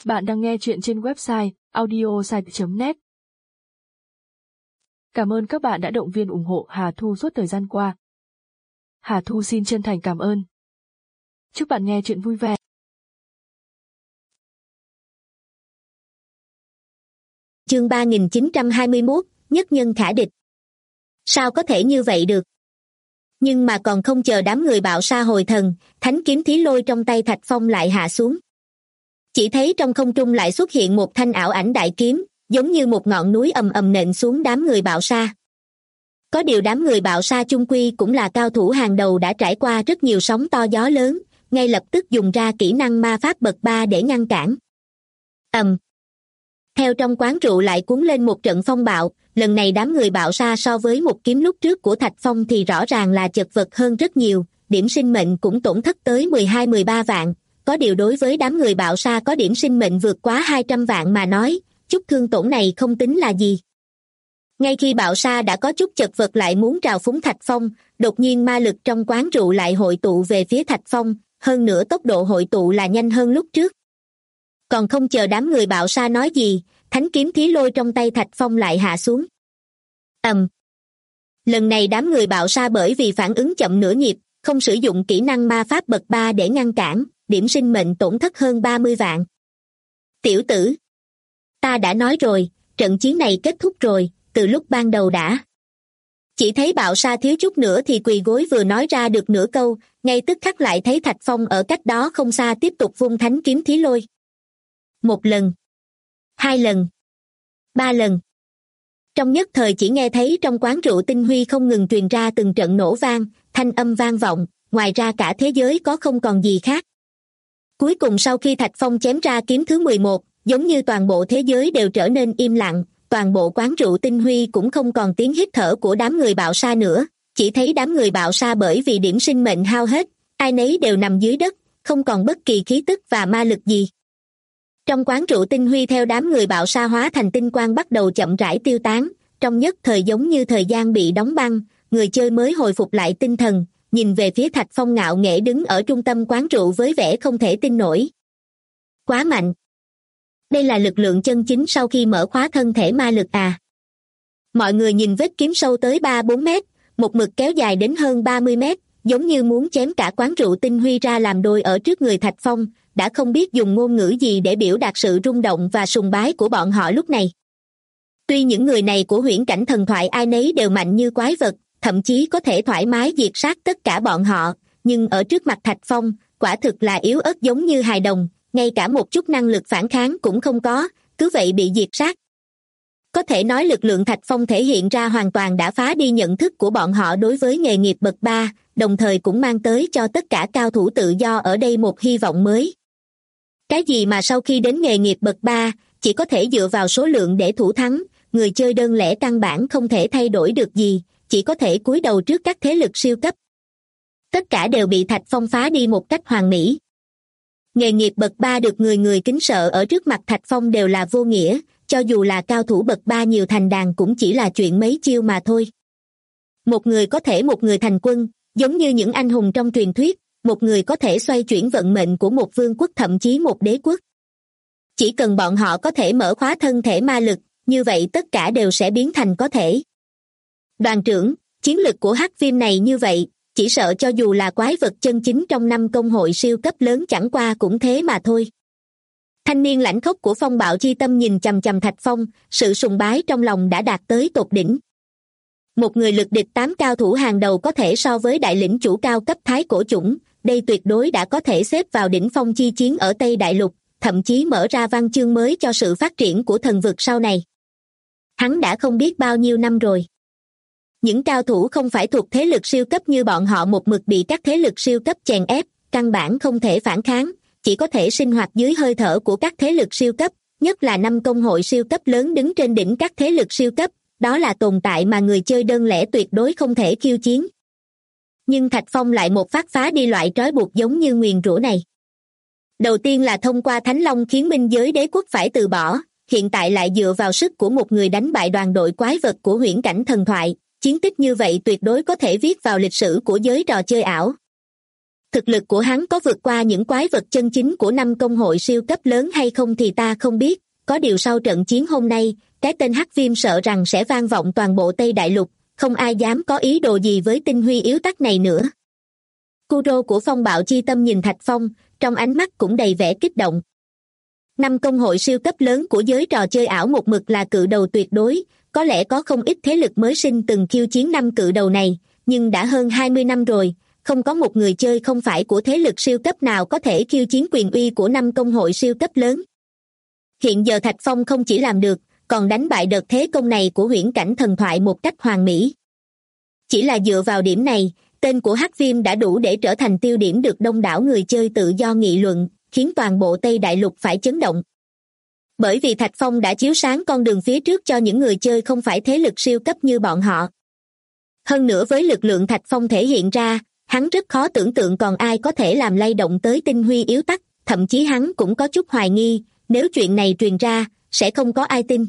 Bạn đang nghe chuyện trên website audiosite.net. Cảm ơn các bạn đã động viên ủng hộ Hà Thu suốt thời gian qua. Hà Thu xin chân thành cảm ơn. Chúc bạn nghe chuyện vui vẻ. Chương 3921, nhất nhân khả địch. Sao có thể như vậy được? Nhưng mà còn không chờ đám người bạo sa hồi thần, thánh kiếm thí lôi trong tay Thạch Phong lại hạ xuống. Chỉ thấy trong không trung lại xuất hiện một thanh ảo ảnh đại kiếm, giống như một ngọn núi ầm ầm nện xuống đám người bạo sa. Có điều đám người bạo sa chung quy cũng là cao thủ hàng đầu đã trải qua rất nhiều sóng to gió lớn, ngay lập tức dùng ra kỹ năng ma pháp bậc 3 để ngăn cản. Theo trong quán rượu lại cuốn lên một trận phong bạo, lần này đám người bạo sa so với một kiếm lúc trước của Thạch Phong thì rõ ràng là chật vật hơn rất nhiều, điểm sinh mệnh cũng tổn thất tới 12-13 vạn. Có điều đối với đám người bạo sa có điểm sinh mệnh vượt quá 200 vạn mà nói, chút thương tổn này không tính là gì. Ngay khi bạo sa đã có chút chật vật lại muốn trào phúng Thạch Phong, đột nhiên ma lực trong quán rượu lại hội tụ về phía Thạch Phong, hơn nữa tốc độ hội tụ là nhanh hơn lúc trước. Còn không chờ đám người bạo sa nói gì, thánh kiếm thí lôi trong tay Thạch Phong lại hạ xuống. Lần này đám người bạo sa bởi vì phản ứng chậm nửa nhịp, không sử dụng kỹ năng ma pháp bậc 3 để ngăn cản, điểm sinh mệnh tổn thất hơn 30 vạn. Tiểu tử! Ta đã nói rồi, trận chiến này kết thúc rồi, từ lúc ban đầu đã. Chỉ thấy bạo sa thiếu chút nữa thì quỳ gối vừa nói ra được nửa câu, ngay tức khắc lại thấy Thạch Phong ở cách đó không xa tiếp tục vung thánh kiếm thí lôi. 1 lần, 2 lần, 3 lần. Trong nhất thời chỉ nghe thấy trong quán rượu tinh huy không ngừng truyền ra từng trận nổ vang, thanh âm vang vọng, ngoài ra cả thế giới có không còn gì khác. Cuối cùng sau khi Thạch Phong chém ra kiếm thứ 11, giống như toàn bộ thế giới đều trở nên im lặng, toàn bộ quán rượu tinh huy cũng không còn tiếng hít thở của đám người bạo sa nữa, chỉ thấy đám người bạo sa bởi vì điểm sinh mệnh hao hết, ai nấy đều nằm dưới đất, không còn bất kỳ khí tức và ma lực gì. Trong quán rượu tinh huy theo đám người bạo sa hóa thành tinh quang bắt đầu chậm rãi tiêu tán, trong nhất thời giống như thời gian bị đóng băng, người chơi mới hồi phục lại tinh thần, nhìn về phía Thạch Phong ngạo nghễ đứng ở trung tâm quán rượu với vẻ không thể tin nổi. Quá mạnh! Đây là lực lượng chân chính sau khi mở khóa thân thể ma lực à? Mọi người nhìn vết kiếm sâu tới 3-4 mét, một mực kéo dài đến hơn 30 mét, giống như muốn chém cả quán rượu tinh huy ra làm đôi ở trước người Thạch Phong, đã không biết dùng ngôn ngữ gì để biểu đạt sự rung động và sùng bái của bọn họ lúc này. Tuy những người này của huyễn cảnh thần thoại ai nấy đều mạnh như quái vật, thậm chí có thể thoải mái diệt sát tất cả bọn họ, nhưng ở trước mặt Thạch Phong, quả thực là yếu ớt giống như hài đồng, ngay cả một chút năng lực phản kháng cũng không có, cứ vậy bị diệt sát. Có thể nói lực lượng Thạch Phong thể hiện ra hoàn toàn đã phá đi nhận thức của bọn họ đối với nghề nghiệp bậc 3, đồng thời cũng mang tới cho tất cả cao thủ tự do ở đây một hy vọng mới. Cái gì mà sau khi đến nghề nghiệp bậc 3, chỉ có thể dựa vào số lượng để thủ thắng, người chơi đơn lẻ căn bản không thể thay đổi được gì, chỉ có thể cúi đầu trước các thế lực siêu cấp. Tất cả đều bị Thạch Phong phá đi một cách hoàn mỹ. Nghề nghiệp bậc 3 được người người kính sợ ở trước mặt Thạch Phong đều là vô nghĩa, cho dù là cao thủ bậc 3 nhiều thành đàn cũng chỉ là chuyện mấy chiêu mà thôi. Một người có thể một người thành quân, giống như những anh hùng trong truyền thuyết, một người có thể xoay chuyển vận mệnh của một vương quốc thậm chí một đế quốc. Chỉ cần bọn họ có thể mở khóa thân thể ma lực, như vậy tất cả đều sẽ biến thành có thể. Đoàn trưởng, chiến lực của hắc viêm này như vậy, chỉ sợ cho dù là quái vật chân chính trong 5 công hội siêu cấp lớn chẳng qua cũng thế mà thôi. Thanh niên lãnh khốc của phong bạo chi tâm nhìn chằm chằm Thạch Phong, sự sùng bái trong lòng đã đạt tới tột đỉnh. Một người lực địch 8 cao thủ hàng đầu có thể so với đại lĩnh chủ cao cấp thái cổ chủng, đây tuyệt đối đã có thể xếp vào đỉnh phong chi chiến ở Tây Đại Lục, thậm chí mở ra văn chương mới cho sự phát triển của thần vực sau này. Hắn đã không biết bao nhiêu năm rồi. Những cao thủ không phải thuộc thế lực siêu cấp như bọn họ một mực bị các thế lực siêu cấp chèn ép, căn bản không thể phản kháng, chỉ có thể sinh hoạt dưới hơi thở của các thế lực siêu cấp, nhất là 5 công hội siêu cấp lớn đứng trên đỉnh các thế lực siêu cấp, đó là tồn tại mà người chơi đơn lẻ tuyệt đối không thể khiêu chiến. Nhưng Thạch Phong lại một phát phá đi loại trói buộc giống như nguyền rủa này. Đầu tiên là thông qua Thánh Long khiến minh giới đế quốc phải từ bỏ, hiện tại lại dựa vào sức của một người đánh bại đoàn đội quái vật của huyễn cảnh thần thoại, chiến tích như vậy tuyệt đối có thể viết vào lịch sử của giới trò chơi ảo. Thực lực của hắn có vượt qua những quái vật chân chính của 5 công hội siêu cấp lớn hay không thì ta không biết, có điều sau trận chiến hôm nay, cái tên Hắc Viêm sợ rằng sẽ vang vọng toàn bộ Tây Đại Lục, không ai dám có ý đồ gì với tinh huy yếu tắc này nữa. Kuro của Phong Bạo Chi Tâm nhìn Thạch Phong, trong ánh mắt cũng đầy vẻ kích động. 5 công hội siêu cấp lớn của giới trò chơi ảo một mực là cự đầu tuyệt đối, có lẽ có không ít thế lực mới sinh từng khiêu chiến 5 cự đầu này, nhưng đã hơn 20 năm rồi, không có một người chơi không phải của thế lực siêu cấp nào có thể khiêu chiến quyền uy của 5 công hội siêu cấp lớn. Hiện giờ Thạch Phong không chỉ làm được, còn đánh bại đợt thế công này của huyễn cảnh thần thoại một cách hoàn mỹ. Chỉ là dựa vào điểm này, tên của Hắc Viêm đã đủ để trở thành tiêu điểm được đông đảo người chơi tự do nghị luận, khiến toàn bộ Tây Đại Lục phải chấn động. Bởi vì Thạch Phong đã chiếu sáng con đường phía trước cho những người chơi không phải thế lực siêu cấp như bọn họ. Hơn nữa với lực lượng Thạch Phong thể hiện ra, hắn rất khó tưởng tượng còn ai có thể làm lay động tới tinh huy yếu tắc, thậm chí hắn cũng có chút hoài nghi, nếu chuyện này truyền ra, sẽ không có ai tin.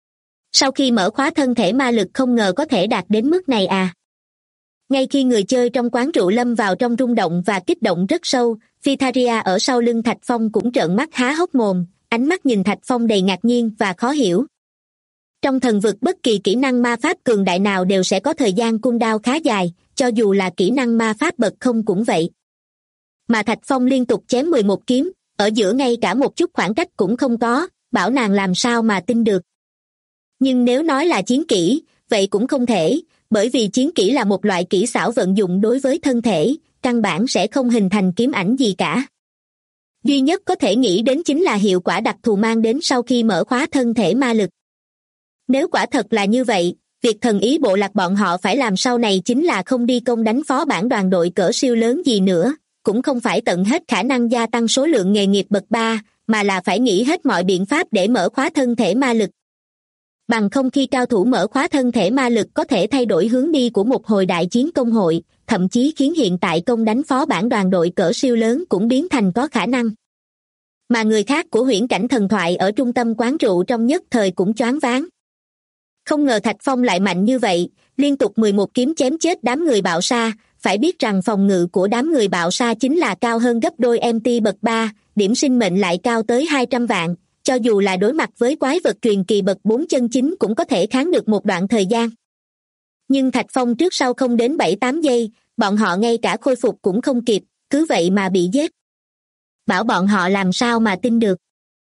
Sau khi mở khóa thân thể ma lực không ngờ có thể đạt đến mức này à. Ngay khi người chơi trong quán rượu lâm vào trong rung động và kích động rất sâu, Vitaria ở sau lưng Thạch Phong cũng trợn mắt há hốc mồm, ánh mắt nhìn Thạch Phong đầy ngạc nhiên và khó hiểu. Trong thần vực bất kỳ kỹ năng ma pháp cường đại nào đều sẽ có thời gian cooldown khá dài, cho dù là kỹ năng ma pháp bậc không cũng vậy. Mà Thạch Phong liên tục chém 11 kiếm, ở giữa ngay cả một chút khoảng cách cũng không có, bảo nàng làm sao mà tin được. Nhưng nếu nói là chiến kỹ, vậy cũng không thể, bởi vì chiến kỹ là một loại kỹ xảo vận dụng đối với thân thể, căn bản sẽ không hình thành kiếm ảnh gì cả. Duy nhất có thể nghĩ đến chính là hiệu quả đặc thù mang đến sau khi mở khóa thân thể ma lực. Nếu quả thật là như vậy, việc thần ý bộ lạc bọn họ phải làm sau này chính là không đi công đánh phó bản đoàn đội cỡ siêu lớn gì nữa, cũng không phải tận hết khả năng gia tăng số lượng nghề nghiệp bậc 3, mà là phải nghĩ hết mọi biện pháp để mở khóa thân thể ma lực. Bằng không khi cao thủ mở khóa thân thể ma lực có thể thay đổi hướng đi của một hồi đại chiến công hội, thậm chí khiến hiện tại công đánh phó bản đoàn đội cỡ siêu lớn cũng biến thành có khả năng. Mà người khác của huyễn cảnh thần thoại ở trung tâm quán rượu trong nhất thời cũng choáng váng. Không ngờ Thạch Phong lại mạnh như vậy, liên tục 11 kiếm chém chết đám người bạo sa, phải biết rằng phòng ngự của đám người bạo sa chính là cao hơn gấp đôi MT bậc 3, điểm sinh mệnh lại cao tới 200 vạn, cho dù là đối mặt với quái vật truyền kỳ bậc 4 chân chính cũng có thể kháng được một đoạn thời gian. Nhưng Thạch Phong trước sau không đến 7-8 giây, bọn họ ngay cả khôi phục cũng không kịp, cứ vậy mà bị giết. Bảo bọn họ làm sao mà tin được.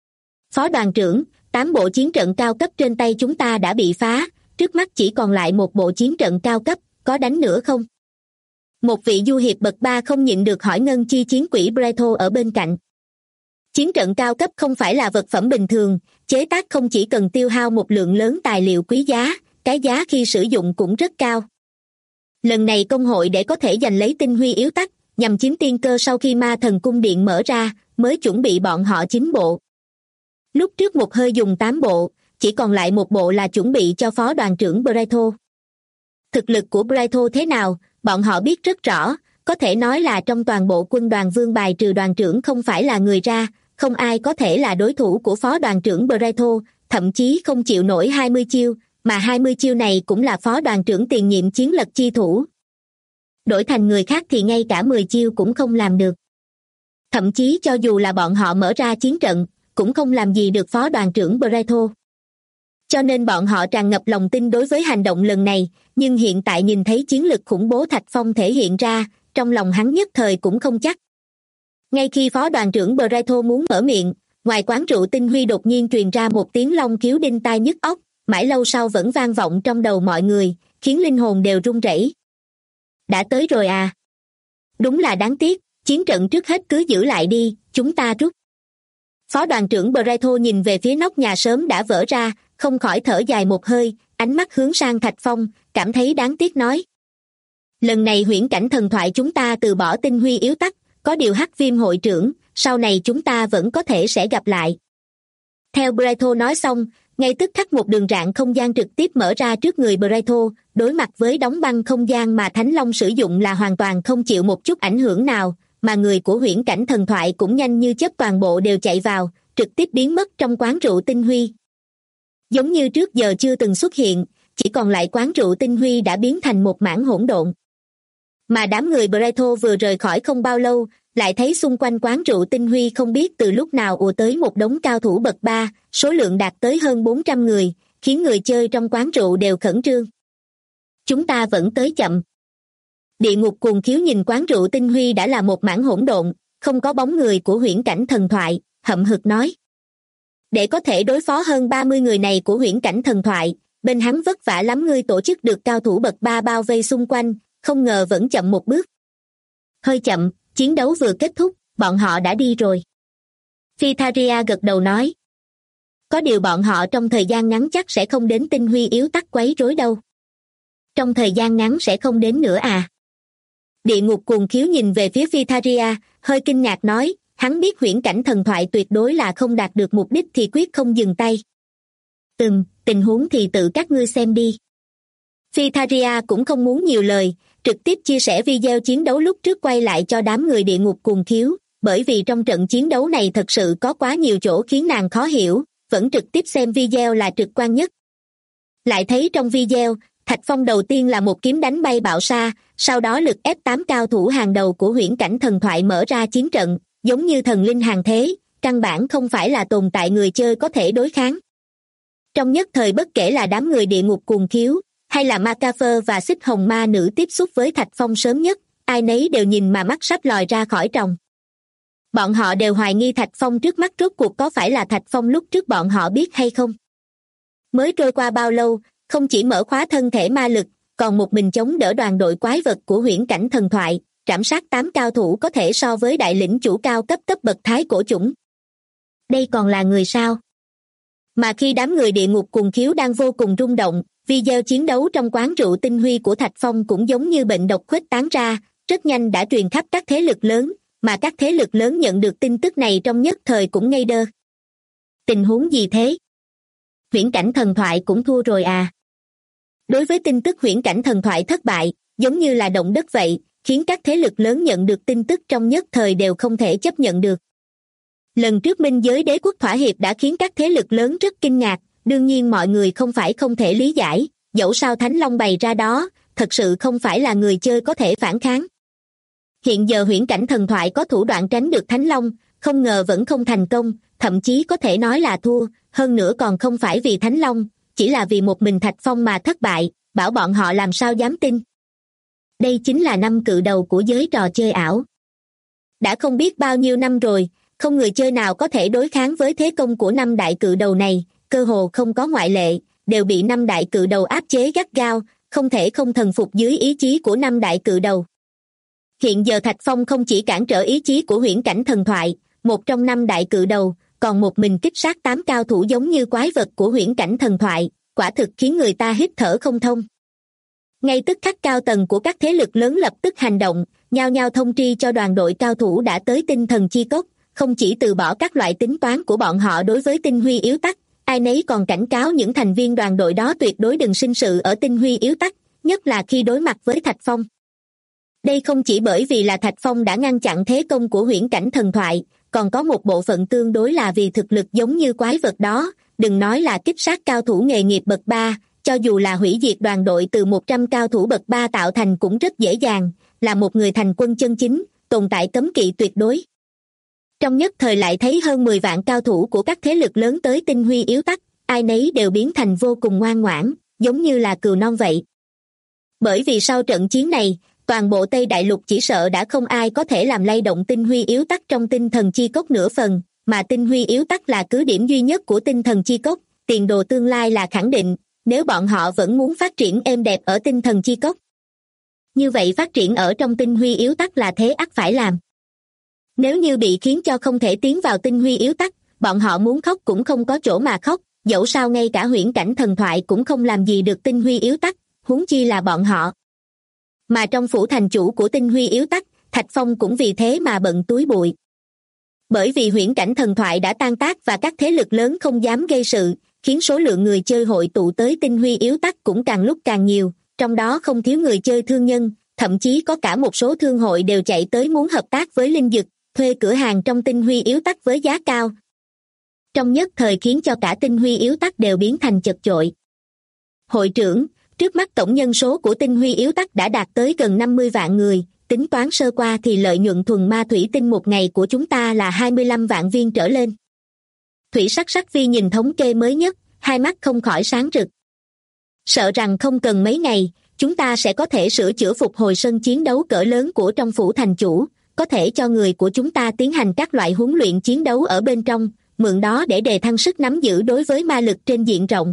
Phó đoàn trưởng, 8 bộ chiến trận cao cấp trên tay chúng ta đã bị phá, trước mắt chỉ còn lại một bộ chiến trận cao cấp, có đánh nữa không? Một vị du hiệp bậc 3 không nhịn được hỏi ngân chi chiến quỷ Breto ở bên cạnh. Chiến trận cao cấp không phải là vật phẩm bình thường, chế tác không chỉ cần tiêu hao một lượng lớn tài liệu quý giá, cái giá khi sử dụng cũng rất cao. Lần này công hội để có thể giành lấy tinh huy yếu tắc, nhằm chiếm tiên cơ sau khi ma thần cung điện mở ra, mới chuẩn bị bọn họ 9 bộ. Lúc trước một hơi dùng 8 bộ, chỉ còn lại một bộ là chuẩn bị cho phó đoàn trưởng Breto. Thực lực của Breto thế nào, bọn họ biết rất rõ, có thể nói là trong toàn bộ quân đoàn vương bài trừ đoàn trưởng không phải là người ra, không ai có thể là đối thủ của phó đoàn trưởng Breto, thậm chí không chịu nổi 20 chiêu, mà 20 chiêu này cũng là phó đoàn trưởng tiền nhiệm chiến lật chi thủ. Đổi thành người khác thì ngay cả 10 chiêu cũng không làm được. Thậm chí cho dù là bọn họ mở ra chiến trận, cũng không làm gì được phó đoàn trưởng Breto. Cho nên bọn họ tràn ngập lòng tin đối với hành động lần này, nhưng hiện tại nhìn thấy chiến lực khủng bố Thạch Phong thể hiện ra, trong lòng hắn nhất thời cũng không chắc. Ngay khi phó đoàn trưởng Breto muốn mở miệng, ngoài quán rượu tinh huy đột nhiên truyền ra một tiếng long khiếu đinh tai nhức óc, mãi lâu sau vẫn vang vọng trong đầu mọi người, khiến linh hồn đều run rẩy. Đã tới rồi à? Đúng là đáng tiếc, chiến trận trước hết cứ giữ lại đi, chúng ta rút. Phó đoàn trưởng Breto nhìn về phía nóc nhà sớm đã vỡ ra, không khỏi thở dài một hơi, ánh mắt hướng sang Thạch Phong, cảm thấy đáng tiếc nói. Lần này huyễn cảnh thần thoại chúng ta từ bỏ tinh huy yếu tắc, có điều Hắc Viêm hội trưởng, sau này chúng ta vẫn có thể sẽ gặp lại. Theo Breto nói xong, ngay tức khắc một đường rạn không gian trực tiếp mở ra trước người Breto, đối mặt với đóng băng không gian mà Thánh Long sử dụng là hoàn toàn không chịu một chút ảnh hưởng nào, mà người của huyễn cảnh thần thoại cũng nhanh như chớp toàn bộ đều chạy vào, trực tiếp biến mất trong quán rượu tinh huy. Giống như trước giờ chưa từng xuất hiện, chỉ còn lại quán rượu tinh huy đã biến thành một mảng hỗn độn. Mà đám người Breto vừa rời khỏi không bao lâu, lại thấy xung quanh quán rượu Tinh Huy không biết từ lúc nào ùa tới một đống cao thủ bậc 3, số lượng đạt tới hơn 400 người, khiến người chơi trong quán rượu đều khẩn trương. Chúng ta vẫn tới chậm. Địa ngục cuồng khiếu nhìn quán rượu Tinh Huy đã là một mảng hỗn độn, không có bóng người của huyễn cảnh thần thoại, hậm hực nói. Để có thể đối phó hơn 30 người này của huyễn cảnh thần thoại, bên hắn vất vả lắm, ngươi tổ chức được cao thủ bậc 3 bao vây xung quanh, không ngờ vẫn chậm một bước. Hơi chậm, chiến đấu vừa kết thúc, bọn họ đã đi rồi. Phytharia gật đầu nói. Có điều bọn họ trong thời gian ngắn chắc sẽ không đến Tinh Huy yếu tắc quấy rối đâu. Trong thời gian ngắn sẽ không đến nữa à? Địa ngục cuồng khiếu nhìn về phía Phytharia, hơi kinh ngạc nói, hắn biết huyễn cảnh thần thoại tuyệt đối là không đạt được mục đích thì quyết không dừng tay. Tình huống thì tự các ngươi xem đi. Phytharia cũng không muốn nhiều lời, trực tiếp chia sẻ video chiến đấu lúc trước quay lại cho đám người địa ngục cuồng khiếu, bởi vì trong trận chiến đấu này thật sự có quá nhiều chỗ khiến nàng khó hiểu, vẫn trực tiếp xem video là trực quan nhất. Lại thấy trong video, Thạch Phong đầu tiên là một kiếm đánh bay bạo sa, sau đó lực ép 8 cao thủ hàng đầu của huyễn cảnh thần thoại mở ra chiến trận, giống như thần linh hàng thế, căn bản không phải là tồn tại người chơi có thể đối kháng. Trong nhất thời bất kể là đám người địa ngục cuồng khiếu, hay là Macafer và Xích Hồng Ma Nữ tiếp xúc với Thạch Phong sớm nhất, ai nấy đều nhìn mà mắt sắp lòi ra khỏi tròng. Bọn họ đều hoài nghi Thạch Phong trước mắt rốt cuộc có phải là Thạch Phong lúc trước bọn họ biết hay không. Mới trôi qua bao lâu, không chỉ mở khóa thân thể ma lực, còn một mình chống đỡ đoàn đội quái vật của huyễn cảnh thần thoại, trảm sát 8 cao thủ có thể so với đại lĩnh chủ cao cấp bậc thái cổ chủng. Đây còn là người sao? Mà khi đám người địa ngục cuồng khiếu đang vô cùng rung động, video chiến đấu trong quán rượu Tinh Huy của Thạch Phong cũng giống như bệnh độc khuếch tán ra, rất nhanh đã truyền khắp các thế lực lớn, mà các thế lực lớn nhận được tin tức này trong nhất thời cũng ngây đơ. Tình huống gì thế? Huyễn cảnh thần thoại cũng thua rồi à? Đối với tin tức huyễn cảnh thần thoại thất bại, giống như là động đất vậy, khiến các thế lực lớn nhận được tin tức trong nhất thời đều không thể chấp nhận được. Lần trước Minh Giới Đế Quốc thỏa hiệp đã khiến các thế lực lớn rất kinh ngạc, đương nhiên mọi người không phải không thể lý giải, dẫu sao Thánh Long bày ra đó, thật sự không phải là người chơi có thể phản kháng. Hiện giờ huyễn cảnh thần thoại có thủ đoạn tránh được Thánh Long, không ngờ vẫn không thành công, thậm chí có thể nói là thua, hơn nữa còn không phải vì Thánh Long, chỉ là vì một mình Thạch Phong mà thất bại, bảo bọn họ làm sao dám tin. Đây chính là 5 cự đầu của giới trò chơi ảo. Đã không biết bao nhiêu năm rồi, không người chơi nào có thể đối kháng với thế công của 5 đại cự đầu này, cơ hồ không có ngoại lệ, đều bị 5 đại cự đầu áp chế gắt gao, không thể không thần phục dưới ý chí của 5 đại cự đầu. Hiện giờ Thạch Phong không chỉ cản trở ý chí của huyễn cảnh thần thoại, một trong 5 đại cự đầu, còn một mình kích sát 8 cao thủ giống như quái vật của huyễn cảnh thần thoại, quả thực khiến người ta hít thở không thông. Ngay tức khắc cao tầng của các thế lực lớn lập tức hành động, nhao nhao thông tri cho đoàn đội cao thủ đã tới Tinh Thần Chi Cốc, không chỉ từ bỏ các loại tính toán của bọn họ đối với Tinh Huy yếu tắc, ai nấy còn cảnh cáo những thành viên đoàn đội đó tuyệt đối đừng sinh sự ở Tinh Huy yếu tắc, nhất là khi đối mặt với Thạch Phong. Đây không chỉ bởi vì là Thạch Phong đã ngăn chặn thế công của huyễn cảnh thần thoại, còn có một bộ phận tương đối là vì thực lực giống như quái vật đó, đừng nói là kích sát cao thủ nghề nghiệp bậc 3, cho dù là hủy diệt đoàn đội từ 100 cao thủ bậc 3 tạo thành cũng rất dễ dàng, là một người thành quân chân chính, tồn tại cấm kỵ tuyệt đối. Trong nhất thời lại thấy hơn 10 vạn cao thủ của các thế lực lớn tới Tinh Huy yếu tắc, ai nấy đều biến thành vô cùng ngoan ngoãn, giống như là cừu non vậy. Bởi vì sau trận chiến này, toàn bộ Tây Đại Lục chỉ sợ đã không ai có thể làm lay động Tinh Huy yếu tắc trong Tinh Thần Chi Cốc nửa phần, mà Tinh Huy yếu tắc là cứ điểm duy nhất của Tinh Thần Chi Cốc, tiền đồ tương lai là khẳng định, nếu bọn họ vẫn muốn phát triển êm đẹp ở Tinh Thần Chi Cốc. Như vậy phát triển ở trong Tinh Huy yếu tắc là thế ắt phải làm. Nếu như bị khiến cho không thể tiến vào Tinh Huy yếu tắc, bọn họ muốn khóc cũng không có chỗ mà khóc, dẫu sao ngay cả huyễn cảnh thần thoại cũng không làm gì được Tinh Huy yếu tắc, huống chi là bọn họ. Mà trong phủ thành chủ của Tinh Huy yếu tắc, Thạch Phong cũng vì thế mà bận túi bụi. Bởi vì huyễn cảnh thần thoại đã tan tác và các thế lực lớn không dám gây sự, khiến số lượng người chơi hội tụ tới Tinh Huy yếu tắc cũng càng lúc càng nhiều, trong đó không thiếu người chơi thương nhân, thậm chí có cả một số thương hội đều chạy tới muốn hợp tác với Linh Dực, thuê cửa hàng trong Tinh Huy yếu tắc với giá cao. Trong nhất thời khiến cho cả Tinh Huy yếu tắc đều biến thành chật chội. Hội trưởng, Trước mắt tổng nhân số của tinh huy yếu tắc đã đạt tới gần 50 vạn người, tính toán sơ qua thì lợi nhuận thuần ma thủy tinh một ngày của chúng ta là 25 vạn viên trở lên. Thủy Sắc Sắc Vi nhìn thống kê mới nhất, hai mắt không khỏi sáng rực. Sợ rằng không cần mấy ngày, chúng ta sẽ có thể sửa chữa phục hồi sân chiến đấu cỡ lớn của trong phủ thành chủ, có thể cho người của chúng ta tiến hành các loại huấn luyện chiến đấu ở bên trong, mượn đó để đề thăng sức nắm giữ đối với ma lực trên diện rộng.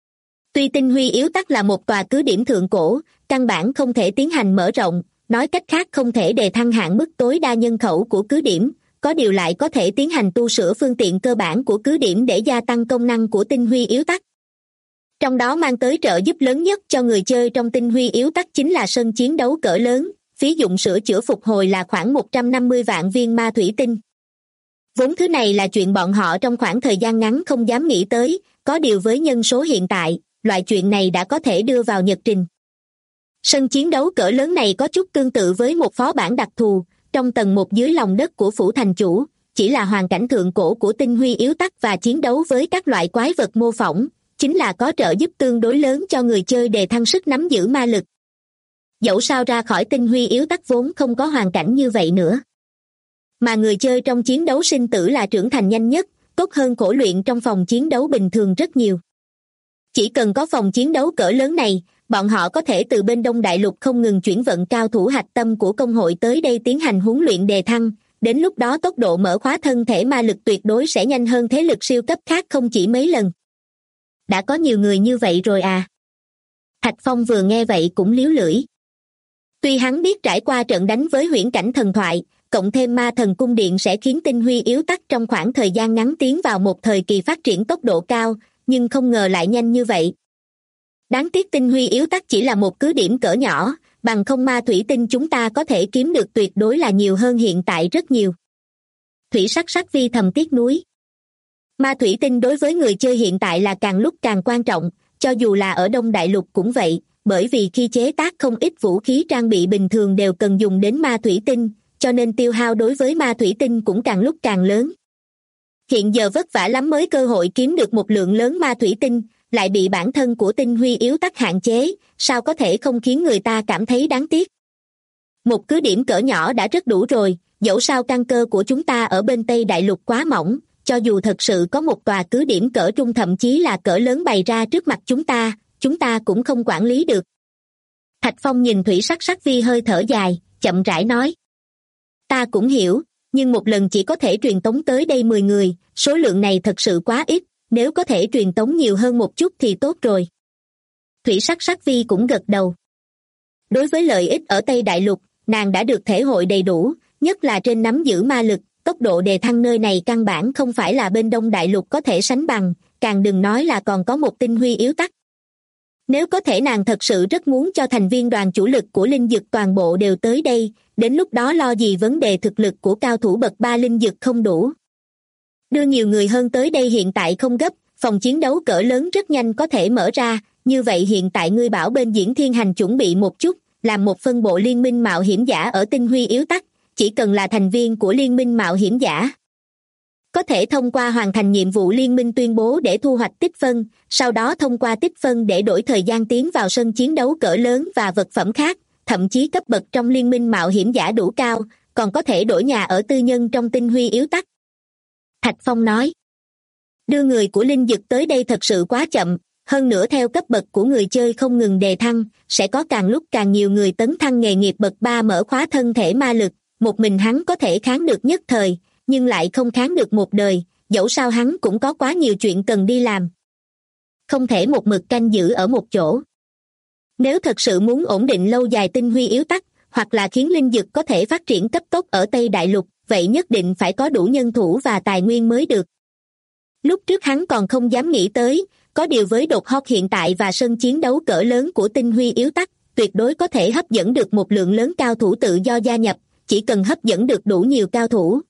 Tuy tinh huy yếu tắc là một tòa cứ điểm thượng cổ, căn bản không thể tiến hành mở rộng, nói cách khác không thể đề thăng hạn mức tối đa nhân khẩu của cứ điểm, có điều lại có thể tiến hành tu sửa phương tiện cơ bản của cứ điểm để gia tăng công năng của tinh huy yếu tắc. Trong đó mang tới trợ giúp lớn nhất cho người chơi trong tinh huy yếu tắc chính là sân chiến đấu cỡ lớn, phí dụng sửa chữa phục hồi là khoảng 150 vạn viên ma thủy tinh. Vốn thứ này là chuyện bọn họ trong khoảng thời gian ngắn không dám nghĩ tới, có điều với nhân số hiện tại, loại chuyện này đã có thể đưa vào nhật trình. Sân chiến đấu cỡ lớn này có chút tương tự với một phó bản đặc thù, trong tầng 1 dưới lòng đất của phủ thành chủ, chỉ là hoàn cảnh thượng cổ của tinh huy yếu tắc và chiến đấu với các loại quái vật mô phỏng, chính là có trợ giúp tương đối lớn cho người chơi đề thăng sức nắm giữ ma lực. Dẫu sao ra khỏi tinh huy yếu tắc vốn không có hoàn cảnh như vậy nữa. Mà người chơi trong chiến đấu sinh tử là trưởng thành nhanh nhất, tốt hơn khổ luyện trong phòng chiến đấu bình thường rất nhiều. Chỉ cần có phòng chiến đấu cỡ lớn này, bọn họ có thể từ bên Đông Đại Lục không ngừng chuyển vận cao thủ hạch tâm của công hội tới đây tiến hành huấn luyện đề thăng, đến lúc đó tốc độ mở khóa thân thể ma lực tuyệt đối sẽ nhanh hơn thế lực siêu cấp khác không chỉ mấy lần. Đã có nhiều người như vậy rồi à? Thạch Phong vừa nghe vậy cũng líu lưỡi. Tuy hắn biết trải qua trận đánh với huyễn cảnh thần thoại, cộng thêm ma thần cung điện sẽ khiến tinh huy yếu tắc trong khoảng thời gian ngắn tiến vào một thời kỳ phát triển tốc độ cao, nhưng không ngờ lại nhanh như vậy. Đáng tiếc tinh huy yếu tắc chỉ là một cứ điểm cỡ nhỏ, bằng không ma thủy tinh chúng ta có thể kiếm được tuyệt đối là nhiều hơn hiện tại rất nhiều. Thủy Sắc Sắc Vi thầm tiếc nuối. Ma thủy tinh đối với người chơi hiện tại là càng lúc càng quan trọng, cho dù là ở Đông Đại Lục cũng vậy, bởi vì khi chế tác không ít vũ khí trang bị bình thường đều cần dùng đến ma thủy tinh, cho nên tiêu hao đối với ma thủy tinh cũng càng lúc càng lớn. Hiện giờ vất vả lắm mới cơ hội kiếm được một lượng lớn ma thủy tinh, lại bị bản thân của tinh huy yếu tắc hạn chế, sao có thể không khiến người ta cảm thấy đáng tiếc. Một cứ điểm cỡ nhỏ đã rất đủ rồi, dẫu sao căn cơ của chúng ta ở bên Tây Đại Lục quá mỏng, cho dù thật sự có một tòa cứ điểm cỡ trung thậm chí là cỡ lớn bày ra trước mặt chúng ta cũng không quản lý được. Thạch Phong nhìn Thủy Sắc Sắc Vi hơi thở dài, chậm rãi nói. Ta cũng hiểu, nhưng một lần chỉ có thể truyền tống tới đây 10 người, số lượng này thật sự quá ít, nếu có thể truyền tống nhiều hơn một chút thì tốt rồi. Thủy Sắc Sắc Vi cũng gật đầu. Đối với lợi ích ở Tây Đại Lục, nàng đã được thể hội đầy đủ, nhất là trên nắm giữ ma lực, tốc độ đề thăng nơi này căn bản không phải là bên Đông Đại Lục có thể sánh bằng, càng đừng nói là còn có một tinh huy yếu tắc. Nếu có thể nàng thật sự rất muốn cho thành viên đoàn chủ lực của linh dực toàn bộ đều tới đây, đến lúc đó lo gì vấn đề thực lực của cao thủ bậc 3 linh dực không đủ. Đưa nhiều người hơn tới đây hiện tại không gấp, phòng chiến đấu cỡ lớn rất nhanh có thể mở ra, như vậy hiện tại ngươi bảo bên Diễn Thiên Hành chuẩn bị một chút, làm một phân bộ liên minh mạo hiểm giả ở tinh huy yếu tắc, chỉ cần là thành viên của liên minh mạo hiểm giả. Có thể thông qua hoàn thành nhiệm vụ liên minh tuyên bố để thu hoạch tích phân, sau đó thông qua tích phân để đổi thời gian tiến vào sân chiến đấu cỡ lớn và vật phẩm khác, thậm chí cấp bậc trong liên minh mạo hiểm giả đủ cao, còn có thể đổi nhà ở tư nhân trong tinh huy yếu tắc. Thạch Phong nói, đưa người của linh dực tới đây thật sự quá chậm, hơn nữa theo cấp bậc của người chơi không ngừng đề thăng, sẽ có càng lúc càng nhiều người tấn thăng nghề nghiệp bậc 3 mở khóa thân thể ma lực, một mình hắn có thể kháng được nhất thời, nhưng lại không kháng được một đời, dẫu sao hắn cũng có quá nhiều chuyện cần đi làm. Không thể một mực canh giữ ở một chỗ. Nếu thật sự muốn ổn định lâu dài tinh huy yếu tắc, hoặc là khiến linh dực có thể phát triển cấp tốc ở Tây Đại Lục, vậy nhất định phải có đủ nhân thủ và tài nguyên mới được. Lúc trước hắn còn không dám nghĩ tới, có điều với đột hót hiện tại và sân chiến đấu cỡ lớn của tinh huy yếu tắc, tuyệt đối có thể hấp dẫn được một lượng lớn cao thủ tự do gia nhập, chỉ cần hấp dẫn được đủ nhiều cao thủ.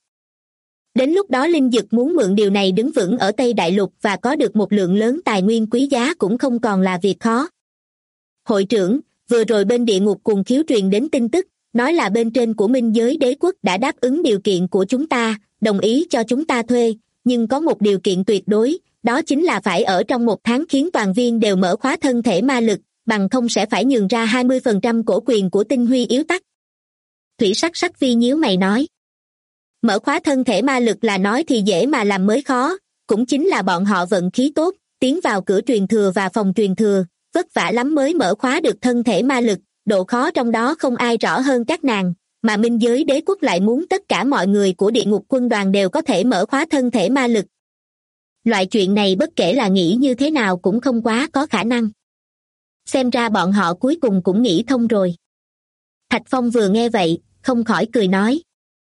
Đến lúc đó linh dực muốn mượn điều này đứng vững ở Tây Đại Lục và có được một lượng lớn tài nguyên quý giá cũng không còn là việc khó. Hội trưởng, vừa rồi bên địa ngục cùng khiếu truyền đến tin tức, nói là bên trên của Minh Giới Đế Quốc đã đáp ứng điều kiện của chúng ta, đồng ý cho chúng ta thuê, nhưng có một điều kiện tuyệt đối, đó chính là phải ở trong 1 tháng khiến toàn viên đều mở khóa thân thể ma lực, bằng không sẽ phải nhường ra 20% cổ quyền của Tinh Huy yếu tắc. Thủy Sắc Sắc Vi nhíu mày nói. Mở khóa thân thể ma lực là nói thì dễ mà làm mới khó, cũng chính là bọn họ vận khí tốt, tiến vào cửa truyền thừa và phòng truyền thừa, vất vả lắm mới mở khóa được thân thể ma lực, độ khó trong đó không ai rõ hơn các nàng, mà Minh Giới Đế Quốc lại muốn tất cả mọi người của Địa Ngục Quân Đoàn đều có thể mở khóa thân thể ma lực. Loại chuyện này bất kể là nghĩ như thế nào cũng không quá có khả năng. Xem ra bọn họ cuối cùng cũng nghĩ thông rồi. Thạch Phong vừa nghe vậy, không khỏi cười nói.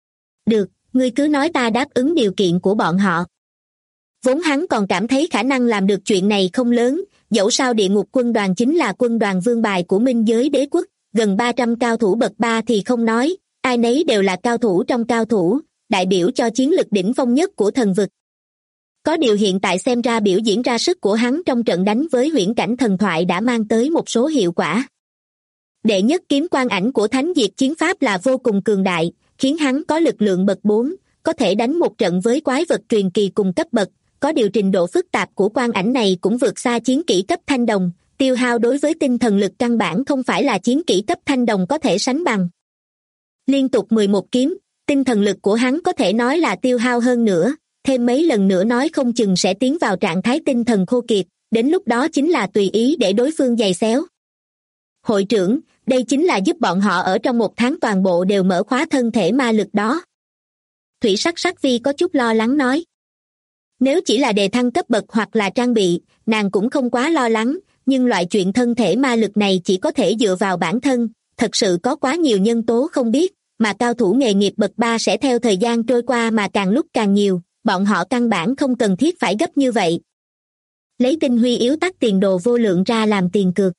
Được, ngươi cứ nói ta đáp ứng điều kiện của bọn họ. Vốn hắn còn cảm thấy khả năng làm được chuyện này không lớn, dẫu sao Địa Ngục Quân Đoàn chính là quân đoàn vương bài của Minh Giới Đế Quốc, gần 300 cao thủ bậc 3 thì không nói, ai nấy đều là cao thủ trong cao thủ, đại biểu cho chiến lực đỉnh phong nhất của thần vực. Có điều hiện tại xem ra biểu diễn ra sức của hắn trong trận đánh với huyễn cảnh thần thoại đã mang tới một số hiệu quả. Đệ nhất kiếm quan ảnh của Thánh Diệt Chiến Pháp là vô cùng cường đại, khiến hắn có lực lượng bậc 4, có thể đánh một trận với quái vật truyền kỳ cùng cấp bậc, có điều trình độ phức tạp của quan ảnh này cũng vượt xa chiến kỹ cấp thanh đồng, tiêu hao đối với tinh thần lực căn bản không phải là chiến kỹ cấp thanh đồng có thể sánh bằng. Liên tục 11 kiếm, tinh thần lực của hắn có thể nói là tiêu hao hơn nữa, thêm mấy lần nữa nói không chừng sẽ tiến vào trạng thái tinh thần khô kiệt, đến lúc đó chính là tùy ý để đối phương giày xéo. Hội trưởng, đây chính là giúp bọn họ ở trong 1 tháng toàn bộ đều mở khóa thân thể ma lực đó. Thủy Sắc Sắc Vi có chút lo lắng nói. Nếu chỉ là đề thăng cấp bậc hoặc là trang bị, nàng cũng không quá lo lắng, nhưng loại chuyện thân thể ma lực này chỉ có thể dựa vào bản thân, thật sự có quá nhiều nhân tố không biết, mà cao thủ nghề nghiệp bậc 3 sẽ theo thời gian trôi qua mà càng lúc càng nhiều, bọn họ căn bản không cần thiết phải gấp như vậy. Lấy Tinh Huy yếu tắc tiền đồ vô lượng ra làm tiền cược.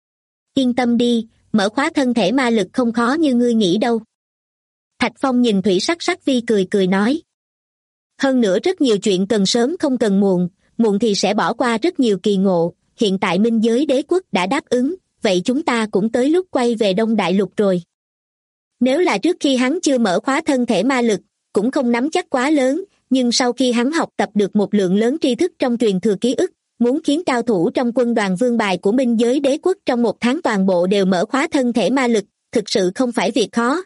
Yên tâm đi, mở khóa thân thể ma lực không khó như ngươi nghĩ đâu. Thạch Phong nhìn Thủy Sắc Sắc Vi cười cười nói. Hơn nữa rất nhiều chuyện cần sớm không cần muộn, muộn thì sẽ bỏ qua rất nhiều kỳ ngộ, hiện tại Minh Giới Đế Quốc đã đáp ứng, vậy chúng ta cũng tới lúc quay về Đông Đại Lục rồi. Nếu là trước khi hắn chưa mở khóa thân thể ma lực, cũng không nắm chắc quá lớn, nhưng sau khi hắn học tập được một lượng lớn tri thức trong truyền thừa ký ức, muốn khiến cao thủ trong quân đoàn vương bài của Minh Giới Đế Quốc trong 1 tháng toàn bộ đều mở khóa thân thể ma lực, thực sự không phải việc khó.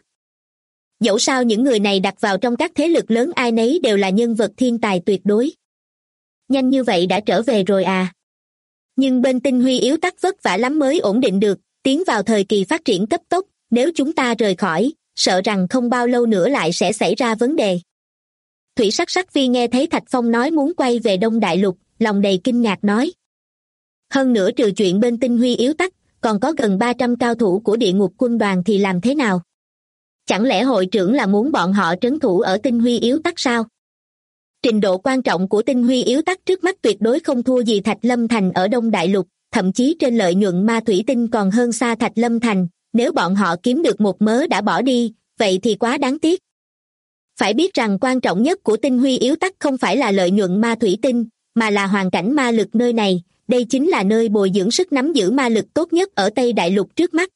Dẫu sao những người này đặt vào trong các thế lực lớn ai nấy đều là nhân vật thiên tài tuyệt đối. Nhanh như vậy đã trở về rồi à? Nhưng bên Tinh Huy yếu tắc vất vả lắm mới ổn định được, tiến vào thời kỳ phát triển cấp tốc, nếu chúng ta rời khỏi, sợ rằng không bao lâu nữa lại sẽ xảy ra vấn đề. Thủy Sắc Sắc Vi nghe thấy Thạch Phong nói muốn quay về Đông Đại Lục, lòng đầy kinh ngạc nói. Hơn nữa trừ chuyện bên Tinh Huy yếu tắc, còn có gần 300 cao thủ của Địa Ngục Quân Đoàn thì làm thế nào? Chẳng lẽ hội trưởng là muốn bọn họ trấn thủ ở Tinh Huy yếu tắc sao? Trình độ quan trọng của Tinh Huy yếu tắc trước mắt tuyệt đối không thua gì Thạch Lâm Thành ở Đông Đại Lục, thậm chí trên lợi nhuận ma thủy tinh còn hơn xa Thạch Lâm Thành, nếu bọn họ kiếm được một mớ đã bỏ đi, vậy thì quá đáng tiếc. Phải biết rằng quan trọng nhất của Tinh Huy yếu tắc không phải là lợi nhuận ma thủy tinh, mà là hoàn cảnh ma lực nơi này, đây chính là nơi bồi dưỡng sức nắm giữ ma lực tốt nhất ở Tây Đại Lục trước mắt.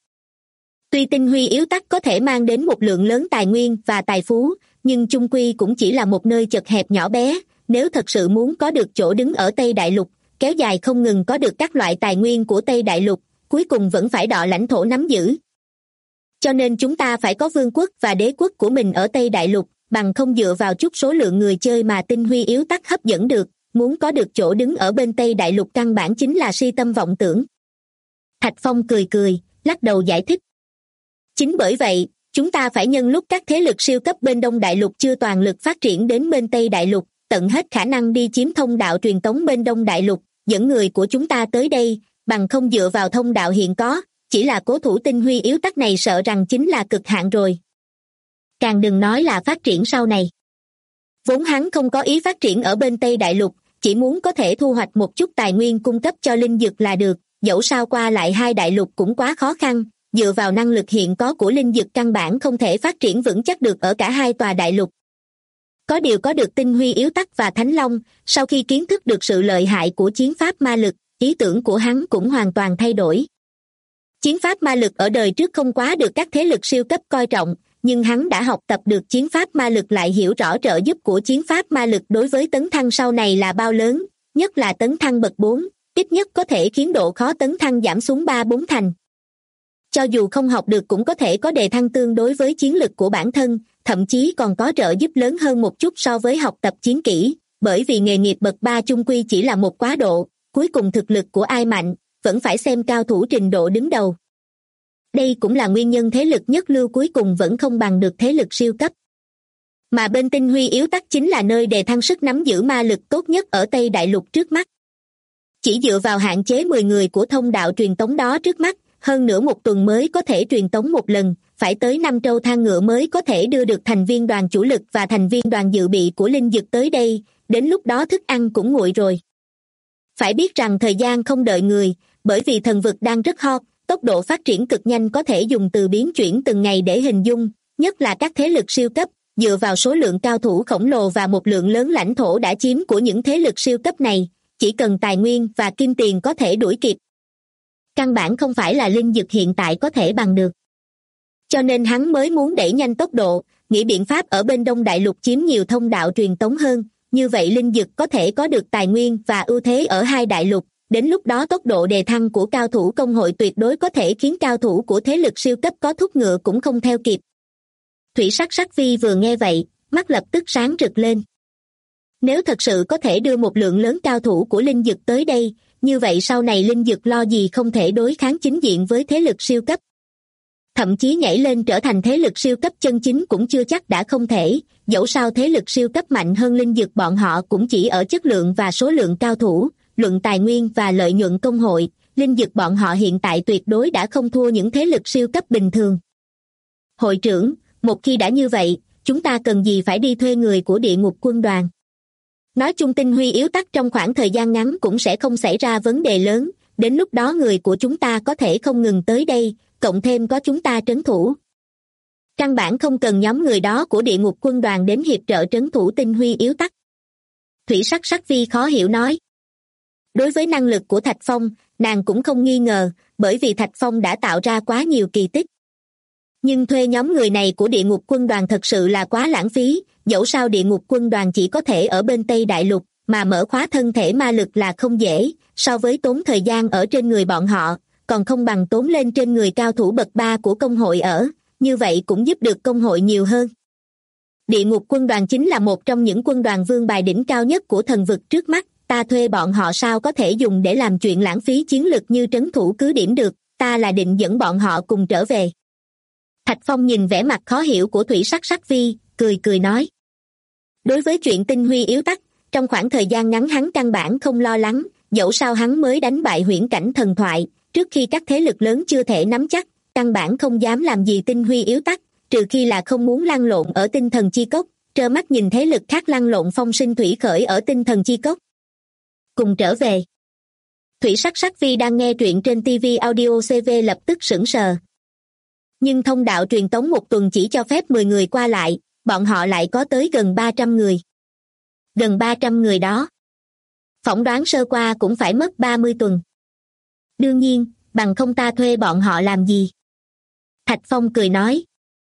Tuy Tinh Huy yếu tắc có thể mang đến một lượng lớn tài nguyên và tài phú, nhưng chung quy cũng chỉ là một nơi chật hẹp nhỏ bé, nếu thật sự muốn có được chỗ đứng ở Tây Đại Lục, kéo dài không ngừng có được các loại tài nguyên của Tây Đại Lục, cuối cùng vẫn phải đọ lãnh thổ nắm giữ. Cho nên chúng ta phải có vương quốc và đế quốc của mình ở Tây Đại Lục, bằng không dựa vào chút số lượng người chơi mà Tinh Huy yếu tắc hấp dẫn được, muốn có được chỗ đứng ở bên Tây Đại Lục căn bản chính là si tâm vọng tưởng. Thạch Phong cười cười, lắc đầu giải thích. Chính bởi vậy, chúng ta phải nhân lúc các thế lực siêu cấp bên Đông Đại Lục chưa toàn lực phát triển đến bên Tây Đại Lục, tận hết khả năng đi chiếm thông đạo truyền tống bên Đông Đại Lục, dẫn người của chúng ta tới đây, bằng không dựa vào thông đạo hiện có, chỉ là cố thủ Tinh Huy yếu tắc này sợ rằng chính là cực hạn rồi. Càng đừng nói là phát triển sau này. Vốn hắn không có ý phát triển ở bên Tây Đại Lục, chỉ muốn có thể thu hoạch một chút tài nguyên cung cấp cho linh dược là được, dẫu sao qua lại hai đại lục cũng quá khó khăn, dựa vào năng lực hiện có của linh dược căn bản không thể phát triển vững chắc được ở cả hai tòa đại lục. Có điều có được Tinh Huy yếu tắc và Thánh Long, sau khi kiến thức được sự lợi hại của chiến pháp ma lực, ý tưởng của hắn cũng hoàn toàn thay đổi. Chiến pháp ma lực ở đời trước không quá được các thế lực siêu cấp coi trọng, nhưng hắn đã học tập được chiến pháp ma lực lại hiểu rõ trợ giúp của chiến pháp ma lực đối với tấn thăng sau này là bao lớn, nhất là tấn thăng bậc 4, Ít nhất có thể khiến độ khó tấn thăng giảm xuống 3-4 thành. Cho dù không học được cũng có thể có đề thăng tương đối với chiến lực của bản thân, thậm chí còn có trợ giúp lớn hơn một chút so với học tập chiến kỹ, bởi vì nghề nghiệp bậc 3 chung quy chỉ là một quá độ, cuối cùng thực lực của ai mạnh, vẫn phải xem cao thủ trình độ đứng đầu. Đây cũng là nguyên nhân thế lực nhất lưu cuối cùng vẫn không bằng được thế lực siêu cấp. Mà bên tinh huy yếu tắc chính là nơi đề thăng sức nắm giữ ma lực tốt nhất ở Tây Đại Lục trước mắt. Chỉ dựa vào hạn chế 10 người của thông đạo truyền tống đó trước mắt, hơn nữa một tuần mới có thể truyền tống một lần, phải tới 5 trâu thang ngựa mới có thể đưa được thành viên đoàn chủ lực và thành viên đoàn dự bị của linh dực tới đây, đến lúc đó thức ăn cũng nguội rồi. Phải biết rằng thời gian không đợi người, bởi vì thần vực đang rất hot, tốc độ phát triển cực nhanh có thể dùng từ biến chuyển từng ngày để hình dung, nhất là các thế lực siêu cấp, dựa vào số lượng cao thủ khổng lồ và một lượng lớn lãnh thổ đã chiếm của những thế lực siêu cấp này, chỉ cần tài nguyên và kim tiền có thể đuổi kịp. Căn bản không phải là linh dực hiện tại có thể bằng được. Cho nên hắn mới muốn đẩy nhanh tốc độ, nghĩ biện pháp ở bên Đông Đại Lục chiếm nhiều thông đạo truyền tống hơn, như vậy linh dực có thể có được tài nguyên và ưu thế ở hai đại lục, đến lúc đó tốc độ đề thăng của cao thủ công hội tuyệt đối có thể khiến cao thủ của thế lực siêu cấp có thúc ngựa cũng không theo kịp. Thủy Sắc Sắc Vi vừa nghe vậy, mắt lập tức sáng rực lên. Nếu thật sự có thể đưa một lượng lớn cao thủ của linh dực tới đây, như vậy sau này linh dực lo gì không thể đối kháng chính diện với thế lực siêu cấp. Thậm chí nhảy lên trở thành thế lực siêu cấp chân chính cũng chưa chắc đã không thể, dẫu sao thế lực siêu cấp mạnh hơn linh dực bọn họ cũng chỉ ở chất lượng và số lượng cao thủ, luận tài nguyên và lợi nhuận công hội, linh dực bọn họ hiện tại tuyệt đối đã không thua những thế lực siêu cấp bình thường. Hội trưởng, một khi đã như vậy, chúng ta cần gì phải đi thuê người của địa ngục quân đoàn? Nói chung tinh huy yếu tắc trong khoảng thời gian ngắn cũng sẽ không xảy ra vấn đề lớn, đến lúc đó người của chúng ta có thể không ngừng tới đây, cộng thêm có chúng ta trấn thủ. Căn bản không cần nhóm người đó của địa ngục quân đoàn đến hiệp trợ trấn thủ tinh huy yếu tắc. Thủy Sắc Sắc Vi khó hiểu nói. Đối với năng lực của Thạch Phong, nàng cũng không nghi ngờ, bởi vì Thạch Phong đã tạo ra quá nhiều kỳ tích. Nhưng thuê nhóm người này của địa ngục quân đoàn thật sự là quá lãng phí, dẫu sao địa ngục quân đoàn chỉ có thể ở bên Tây Đại Lục, mà mở khóa thân thể ma lực là không dễ, so với tốn thời gian ở trên người bọn họ, còn không bằng tốn lên trên người cao thủ bậc 3 của công hội ở, như vậy cũng giúp được công hội nhiều hơn. Địa ngục quân đoàn chính là một trong những quân đoàn vương bài đỉnh cao nhất của thần vực trước mắt, ta thuê bọn họ sao có thể dùng để làm chuyện lãng phí chiến lực như trấn thủ cứ điểm được, ta là định dẫn bọn họ cùng trở về. Thạch Phong nhìn vẻ mặt khó hiểu của Thủy Sắc Sắc Vi, cười nói. Đối với chuyện tinh huy yếu tắc, trong khoảng thời gian ngắn hắn căn bản không lo lắng, dẫu sao hắn mới đánh bại huyễn cảnh thần thoại, trước khi các thế lực lớn chưa thể nắm chắc, căn bản không dám làm gì tinh huy yếu tắc, trừ khi là không muốn lăn lộn ở tinh thần chi cốc, trơ mắt nhìn thế lực khác lăn lộn phong sinh thủy khởi ở tinh thần chi cốc. Cùng trở về. Thủy Sắc Sắc Vi đang nghe truyện trên TV Audio CV lập tức sững sờ. Nhưng thông đạo truyền tống một tuần chỉ cho phép 10 người qua lại, bọn họ lại có tới gần 300 người. Gần 300 người đó. Phỏng đoán sơ qua cũng phải mất 30 tuần. Đương nhiên, bằng không ta thuê bọn họ làm gì? Thạch Phong cười nói.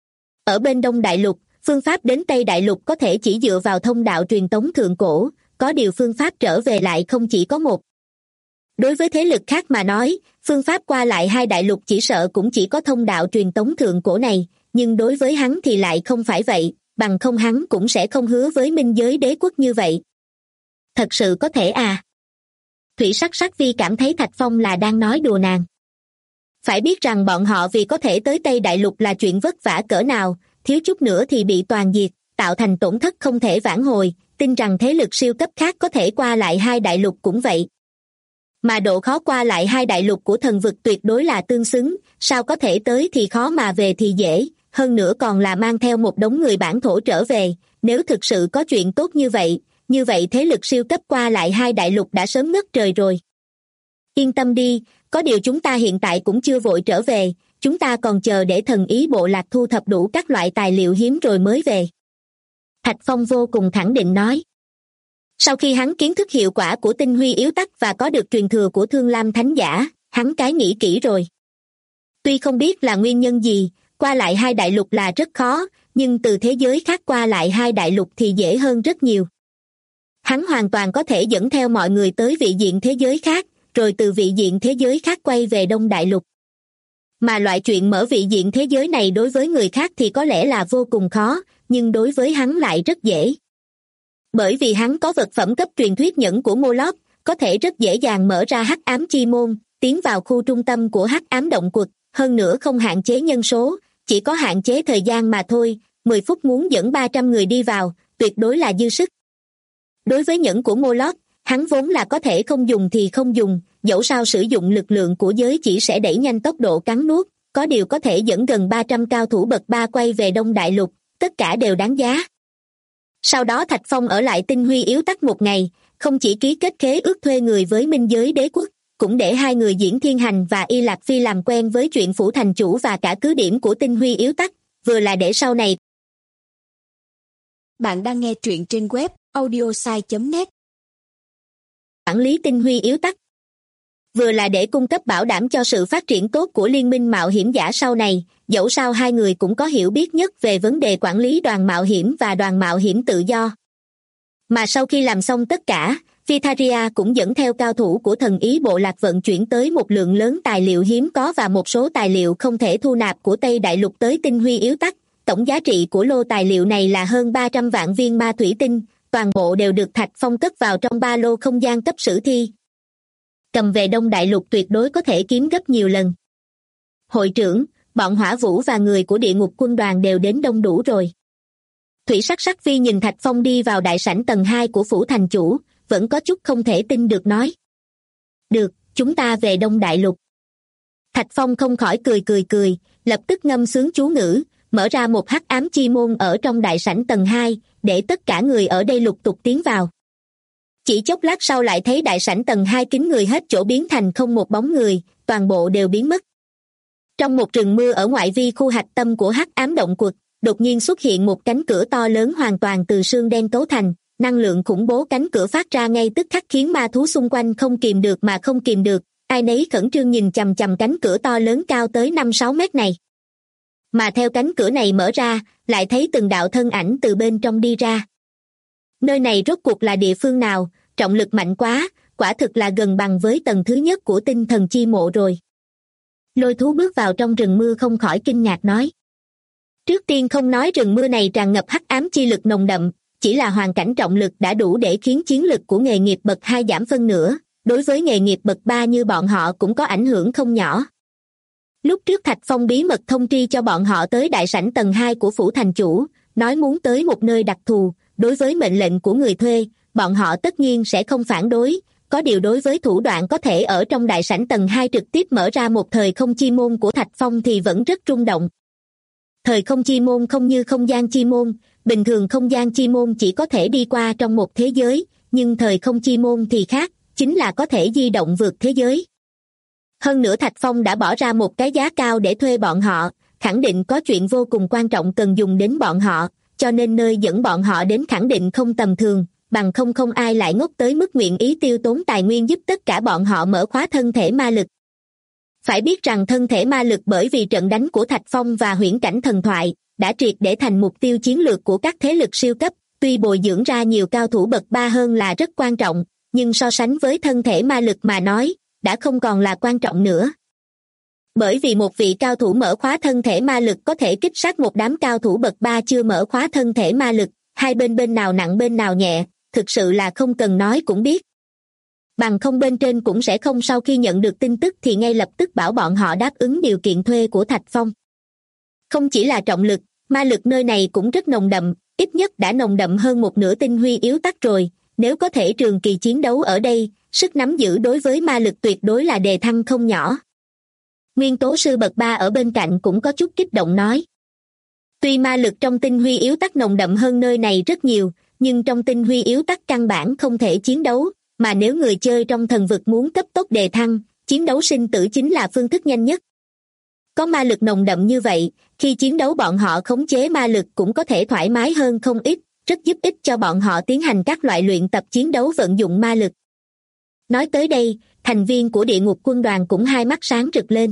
Ở bên Đông Đại Lục, phương pháp đến Tây Đại Lục có thể chỉ dựa vào thông đạo truyền tống thượng cổ, có điều phương pháp trở về lại không chỉ có một. Đối với thế lực khác mà nói, phương pháp qua lại hai đại lục chỉ sợ cũng chỉ có thông đạo truyền tống thượng cổ này, nhưng đối với hắn thì lại không phải vậy, bằng không hắn cũng sẽ không hứa với minh giới đế quốc như vậy. Thật sự có thể à? Thủy Sắc Sắc Vi cảm thấy Thạch Phong là đang nói đùa nàng. Phải biết rằng bọn họ vì có thể tới Tây Đại Lục là chuyện vất vả cỡ nào, thiếu chút nữa thì bị toàn diệt, tạo thành tổn thất không thể vãn hồi, tin rằng thế lực siêu cấp khác có thể qua lại hai đại lục cũng vậy. Mà độ khó qua lại hai đại lục của thần vực tuyệt đối là tương xứng, sao có thể tới thì khó mà về thì dễ, hơn nữa còn là mang theo một đống người bản thổ trở về, nếu thực sự có chuyện tốt như vậy thế lực siêu cấp qua lại hai đại lục đã sớm ngất trời rồi. Yên tâm đi, có điều chúng ta hiện tại cũng chưa vội trở về, chúng ta còn chờ để thần ý bộ lạc thu thập đủ các loại tài liệu hiếm rồi mới về. Thạch Phong vô cùng khẳng định nói. Sau khi hắn kiến thức hiệu quả của tinh huy yếu tắc và có được truyền thừa của Thương Lam Thánh Giả, hắn cái nghĩ kỹ rồi. Tuy không biết là nguyên nhân gì, qua lại hai đại lục là rất khó, nhưng từ thế giới khác qua lại hai đại lục thì dễ hơn rất nhiều. Hắn hoàn toàn có thể dẫn theo mọi người tới vị diện thế giới khác, rồi từ vị diện thế giới khác quay về Đông Đại Lục. Mà loại chuyện mở vị diện thế giới này đối với người khác thì có lẽ là vô cùng khó, nhưng đối với hắn lại rất dễ. Bởi vì hắn có vật phẩm cấp truyền thuyết nhẫn của Moloch, có thể rất dễ dàng mở ra hắc ám chi môn, tiến vào khu trung tâm của hắc ám động quật, hơn nữa không hạn chế nhân số, chỉ có hạn chế thời gian mà thôi, 10 phút muốn dẫn 300 người đi vào, tuyệt đối là dư sức. Đối với nhẫn của Moloch, hắn vốn là có thể không dùng thì không dùng, dẫu sao sử dụng lực lượng của giới chỉ sẽ đẩy nhanh tốc độ cắn nuốt, có điều có thể dẫn gần 300 cao thủ bậc 3 quay về Đông Đại Lục, tất cả đều đáng giá. Sau đó Thạch Phong ở lại Tinh Huy Yếu Tắc một ngày, không chỉ ký kết khế ước thuê người với Minh Giới Đế Quốc, cũng để hai người Diễn Thiên Hành và Y Lạc Phi làm quen với chuyện phủ thành chủ và cả cứ điểm của Tinh Huy Yếu Tắc, vừa là để sau này. Bạn đang nghe truyện trên web audiosai.net. Quản lý Tinh Huy Yếu Tắc, vừa là để cung cấp bảo đảm cho sự phát triển tốt của liên minh mạo hiểm giả sau này, dẫu sao hai người cũng có hiểu biết nhất về vấn đề quản lý đoàn mạo hiểm và đoàn mạo hiểm tự do. Mà sau khi làm xong tất cả, Vitharia cũng dẫn theo cao thủ của thần ý bộ lạc vận chuyển tới một lượng lớn tài liệu hiếm có và một số tài liệu không thể thu nạp của Tây Đại Lục tới Tinh Huy Yếu Tắc. Tổng giá trị của lô tài liệu này là hơn 300 vạn viên ma thủy tinh, toàn bộ đều được Thạch Phong cất vào trong ba lô không gian cấp sử thi. Cầm về Đông Đại Lục tuyệt đối có thể kiếm gấp nhiều lần. Hội trưởng, bọn Hỏa Vũ và người của Địa Ngục Quân đoàn đều đến đông đủ rồi. Thủy Sắc Sắc Phi nhìn Thạch Phong đi vào đại sảnh tầng 2 của phủ thành chủ, vẫn có chút không thể tin được nói. Được, chúng ta về Đông Đại Lục. Thạch Phong không khỏi cười, lập tức ngâm sướng chú ngữ, mở ra một hắc ám chi môn ở trong đại sảnh tầng 2, để tất cả người ở đây lục tục tiến vào. Chỉ chốc lát sau lại thấy đại sảnh tầng 2 kín người hết chỗ biến thành không một bóng người, toàn bộ đều biến mất. Trong một rừng mưa ở ngoại vi khu hạch tâm của hắc ám động quật, đột nhiên xuất hiện một cánh cửa to lớn hoàn toàn từ xương đen cấu thành, năng lượng khủng bố cánh cửa phát ra ngay tức khắc khiến ma thú xung quanh không kìm được mà không kìm được, ai nấy khẩn trương nhìn chằm chằm cánh cửa to lớn cao tới 5-6 mét này. Mà theo cánh cửa này mở ra, lại thấy từng đạo thân ảnh từ bên trong đi ra. Nơi này rốt cuộc là địa phương nào, trọng lực mạnh quá, quả thực là gần bằng với tầng thứ nhất của tinh thần chi mộ rồi. Lôi thú bước vào trong rừng mưa không khỏi kinh ngạc nói. Trước tiên không nói rừng mưa này tràn ngập hắc ám chi lực nồng đậm, chỉ là hoàn cảnh trọng lực đã đủ để khiến chiến lực của nghề nghiệp bậc 2 giảm phân nửa, đối với nghề nghiệp bậc 3 như bọn họ cũng có ảnh hưởng không nhỏ. Lúc trước Thạch Phong bí mật thông tri cho bọn họ tới đại sảnh tầng 2 của phủ thành chủ, nói muốn tới một nơi đặc thù, đối với mệnh lệnh của người thuê, bọn họ tất nhiên sẽ không phản đối, có điều đối với thủ đoạn có thể ở trong đại sảnh tầng 2 trực tiếp mở ra một thời không chi môn của Thạch Phong thì vẫn rất rung động. Thời không chi môn không như không gian chi môn, bình thường không gian chi môn chỉ có thể đi qua trong một thế giới, nhưng thời không chi môn thì khác, chính là có thể di động vượt thế giới. Hơn nữa Thạch Phong đã bỏ ra một cái giá cao để thuê bọn họ, khẳng định có chuyện vô cùng quan trọng cần dùng đến bọn họ, cho nên nơi dẫn bọn họ đến khẳng định không tầm thường, bằng không ai lại ngốc tới mức nguyện ý tiêu tốn tài nguyên giúp tất cả bọn họ mở khóa thân thể ma lực. Phải biết rằng thân thể ma lực bởi vì trận đánh của Thạch Phong và huyễn cảnh thần thoại, đã triệt để thành mục tiêu chiến lược của các thế lực siêu cấp, tuy bồi dưỡng ra nhiều cao thủ bậc 3 hơn là rất quan trọng, nhưng so sánh với thân thể ma lực mà nói, đã không còn là quan trọng nữa. Bởi vì một vị cao thủ mở khóa thân thể ma lực có thể kích sát một đám cao thủ bậc 3 chưa mở khóa thân thể ma lực, hai bên nào nặng bên nào nhẹ, thực sự là không cần nói cũng biết. Bằng không bên trên cũng sẽ không sau khi nhận được tin tức thì ngay lập tức bảo bọn họ đáp ứng điều kiện thuê của Thạch Phong. Không chỉ là trọng lực, ma lực nơi này cũng rất nồng đậm, ít nhất đã nồng đậm hơn một nửa tinh huy yếu tắc rồi, nếu có thể trường kỳ chiến đấu ở đây, sức nắm giữ đối với ma lực tuyệt đối là đề thăng không nhỏ. Nguyên tố sư bậc 3 ở bên cạnh cũng có chút kích động nói. Tuy ma lực trong tinh huy yếu tắc nồng đậm hơn nơi này rất nhiều, nhưng trong tinh huy yếu tắc căn bản không thể chiến đấu, mà nếu người chơi trong thần vực muốn cấp tốc đề thăng, chiến đấu sinh tử chính là phương thức nhanh nhất. Có ma lực nồng đậm như vậy, khi chiến đấu bọn họ khống chế ma lực cũng có thể thoải mái hơn không ít, rất giúp ích cho bọn họ tiến hành các loại luyện tập chiến đấu vận dụng ma lực. Nói tới đây, thành viên của Địa Ngục Quân đoàn cũng hai mắt sáng rực lên.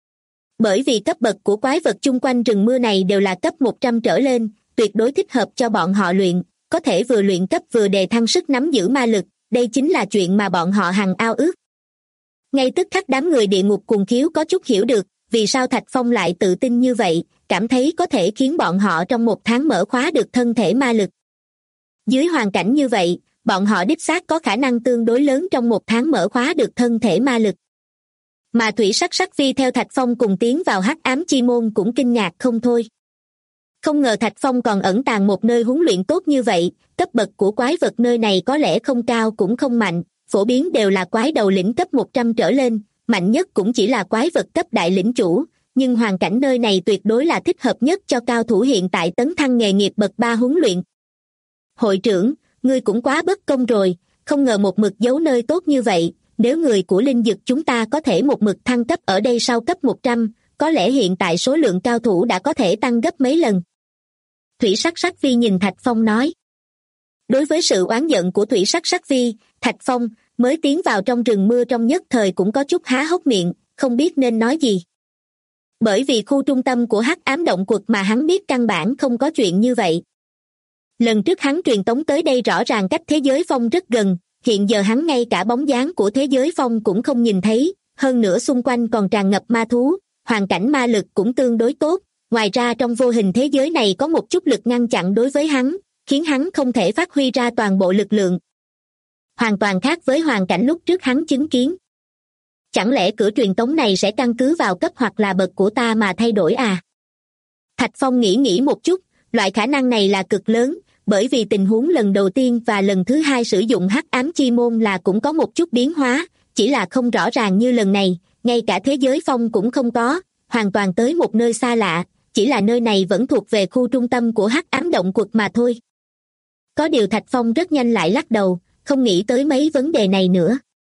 Bởi vì cấp bậc của quái vật chung quanh rừng mưa này đều là cấp 100 trở lên, tuyệt đối thích hợp cho bọn họ luyện, có thể vừa luyện cấp vừa đề thăng sức nắm giữ ma lực, đây chính là chuyện mà bọn họ hằng ao ước. Ngay tức khắc đám người địa ngục cuồng khiếu có chút hiểu được vì sao Thạch Phong lại tự tin như vậy, cảm thấy có thể khiến bọn họ trong 1 tháng mở khóa được thân thể ma lực. Dưới hoàn cảnh như vậy, bọn họ đích xác có khả năng tương đối lớn trong 1 tháng mở khóa được thân thể ma lực. Mà Thủy Sắc Sắc Vi theo Thạch Phong cùng tiến vào Hắc Ám Chi Môn cũng kinh ngạc không thôi. Không ngờ Thạch Phong còn ẩn tàng một nơi huấn luyện tốt như vậy, cấp bậc của quái vật nơi này có lẽ không cao cũng không mạnh, phổ biến đều là quái đầu lĩnh cấp 100 trở lên, mạnh nhất cũng chỉ là quái vật cấp đại lĩnh chủ, nhưng hoàn cảnh nơi này tuyệt đối là thích hợp nhất cho cao thủ hiện tại tấn thăng nghề nghiệp bậc 3 huấn luyện. Hội trưởng, ngươi cũng quá bất công rồi, không ngờ một mực giấu nơi tốt như vậy, nếu người của linh dực chúng ta có thể một mực thăng cấp ở đây sau cấp 100, có lẽ hiện tại số lượng cao thủ đã có thể tăng gấp mấy lần. Thủy Sắc Sắc Vi nhìn Thạch Phong nói. Đối với sự oán giận của Thủy Sắc Sắc Vi, Thạch Phong mới tiến vào trong rừng mưa trong nhất thời cũng có chút há hốc miệng, không biết nên nói gì. Bởi vì khu trung tâm của Hắc Ám Động Quật mà hắn biết căn bản không có chuyện như vậy. Lần trước hắn truyền tống tới đây rõ ràng cách thế giới phong rất gần, hiện giờ hắn ngay cả bóng dáng của thế giới phong cũng không nhìn thấy, hơn nữa xung quanh còn tràn ngập ma thú, hoàn cảnh ma lực cũng tương đối tốt, ngoài ra trong vô hình thế giới này có một chút lực ngăn chặn đối với hắn, khiến hắn không thể phát huy ra toàn bộ lực lượng. Hoàn toàn khác với hoàn cảnh lúc trước hắn chứng kiến. Chẳng lẽ cửa truyền tống này sẽ căn cứ vào cấp hoặc là bậc của ta mà thay đổi à? Thạch Phong nghĩ một chút, loại khả năng này là cực lớn, bởi vì tình huống lần đầu tiên và lần thứ hai sử dụng Hắc Ám Chi Môn là cũng có một chút biến hóa, chỉ là không rõ ràng như lần này, ngay cả thế giới phong cũng không có, hoàn toàn tới một nơi xa lạ, chỉ là nơi này vẫn thuộc về khu trung tâm của Hắc Ám Động Quật mà thôi. Có điều Thạch Phong rất nhanh lại lắc đầu, không nghĩ tới mấy vấn đề này nữa.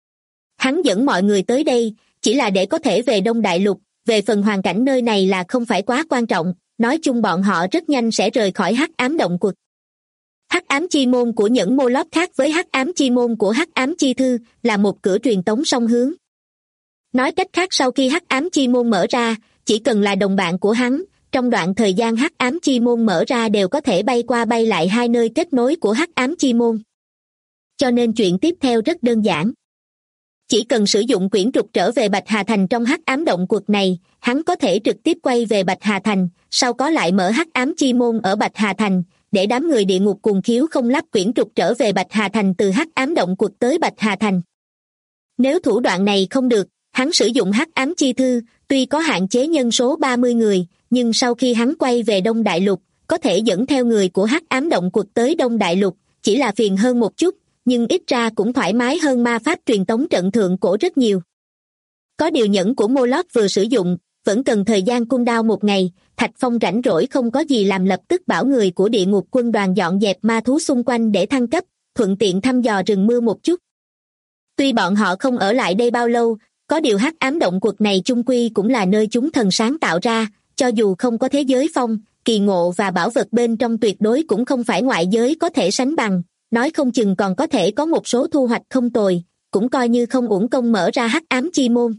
Hắn dẫn mọi người tới đây, chỉ là để có thể về Đông Đại Lục, về phần hoàn cảnh nơi này là không phải quá quan trọng, nói chung bọn họ rất nhanh sẽ rời khỏi Hắc Ám Động Quật. Hắc Ám Chi Môn của Nhẫn Mô Lóp khác với Hắc Ám Chi Môn của Hắc Ám Chi Thư là một cửa truyền tống song hướng. Nói cách khác sau khi Hắc Ám Chi Môn mở ra, chỉ cần là đồng bạn của hắn, trong đoạn thời gian Hắc Ám Chi Môn mở ra đều có thể bay qua bay lại hai nơi kết nối của Hắc Ám Chi Môn. Cho nên chuyện tiếp theo rất đơn giản. Chỉ cần sử dụng quyển trục trở về Bạch Hà Thành trong Hắc Ám Động Quật này, hắn có thể trực tiếp quay về Bạch Hà Thành, sau có lại mở Hắc Ám Chi Môn ở Bạch Hà Thành, để đám người địa ngục cuồng khiếu không lắp quyển trục trở về Bạch Hà Thành từ Hắc Ám Động Quật tới Bạch Hà Thành. Nếu thủ đoạn này không được, hắn sử dụng Hắc Ám Chi Thư, tuy có hạn chế nhân số 30 người, nhưng sau khi hắn quay về Đông Đại Lục, có thể dẫn theo người của Hắc Ám Động Quật tới Đông Đại Lục, chỉ là phiền hơn một chút, nhưng ít ra cũng thoải mái hơn ma pháp truyền tống trận thượng cổ rất nhiều. Có điều nhẫn của Mô Lót vừa sử dụng, vẫn cần thời gian cooldown 1 ngày, Thạch Phong rảnh rỗi không có gì làm lập tức bảo người của địa ngục quân đoàn dọn dẹp ma thú xung quanh để thăng cấp, thuận tiện thăm dò rừng mưa một chút. Tuy bọn họ không ở lại đây bao lâu, có điều Hắc Ám Động Quật này chung quy cũng là nơi chúng thần sáng tạo ra, cho dù không có thế giới phong, kỳ ngộ và bảo vật bên trong tuyệt đối cũng không phải ngoại giới có thể sánh bằng, nói không chừng còn có thể có một số thu hoạch không tồi, cũng coi như không uổng công mở ra Hắc Ám Chi Môn.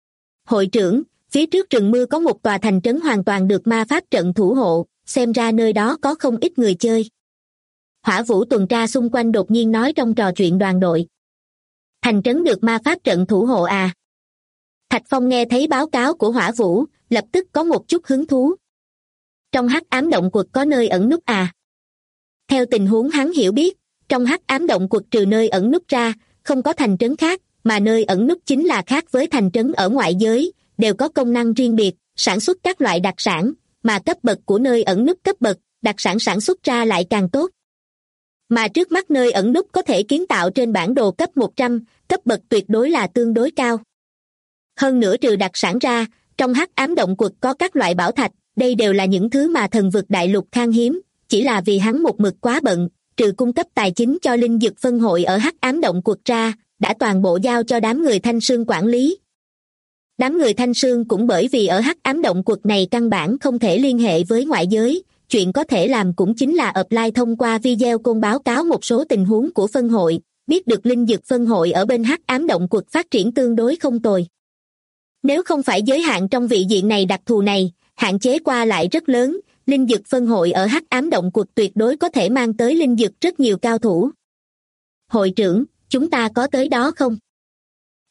Hội trưởng, phía trước rừng mưa có một tòa thành trấn hoàn toàn được ma pháp trận thủ hộ, xem ra nơi đó có không ít người chơi. Hỏa Vũ tuần tra xung quanh đột nhiên nói trong trò chuyện đoàn đội. Thành trấn được ma pháp trận thủ hộ à? Thạch Phong nghe thấy báo cáo của Hỏa Vũ, lập tức có một chút hứng thú. Trong Hắc Ám Động Quật có nơi ẩn núp à? Theo tình huống hắn hiểu biết, trong Hắc Ám Động Quật trừ nơi ẩn núp ra, không có thành trấn khác, mà nơi ẩn núp chính là khác với thành trấn ở ngoại giới, đều có công năng riêng biệt, sản xuất các loại đặc sản, mà cấp bậc của nơi ẩn núp cấp bậc, đặc sản sản xuất ra lại càng tốt. Mà trước mắt nơi ẩn núp có thể kiến tạo trên bản đồ cấp 100, cấp bậc tuyệt đối là tương đối cao. Hơn nữa trừ đặc sản ra, trong Hắc Ám Động Quật có các loại bảo thạch, đây đều là những thứ mà thần vực đại lục khan hiếm, chỉ là vì hắn một mực quá bận, trừ cung cấp tài chính cho linh dực phân hội ở Hắc Ám Động Quật ra, đã toàn bộ giao cho đám người Thanh Sương quản lý. Đám người Thanh Sương cũng bởi vì ở Hắc Ám Động Quật này căn bản không thể liên hệ với ngoại giới, chuyện có thể làm cũng chính là apply thông qua video call báo cáo một số tình huống của phân hội, biết được linh dực phân hội ở bên Hắc Ám Động Quật phát triển tương đối không tồi. Nếu không phải giới hạn trong vị diện này đặc thù này, hạn chế qua lại rất lớn, linh dực phân hội ở Hắc Ám Động Quật tuyệt đối có thể mang tới linh dực rất nhiều cao thủ. Hội trưởng, chúng ta có tới đó không?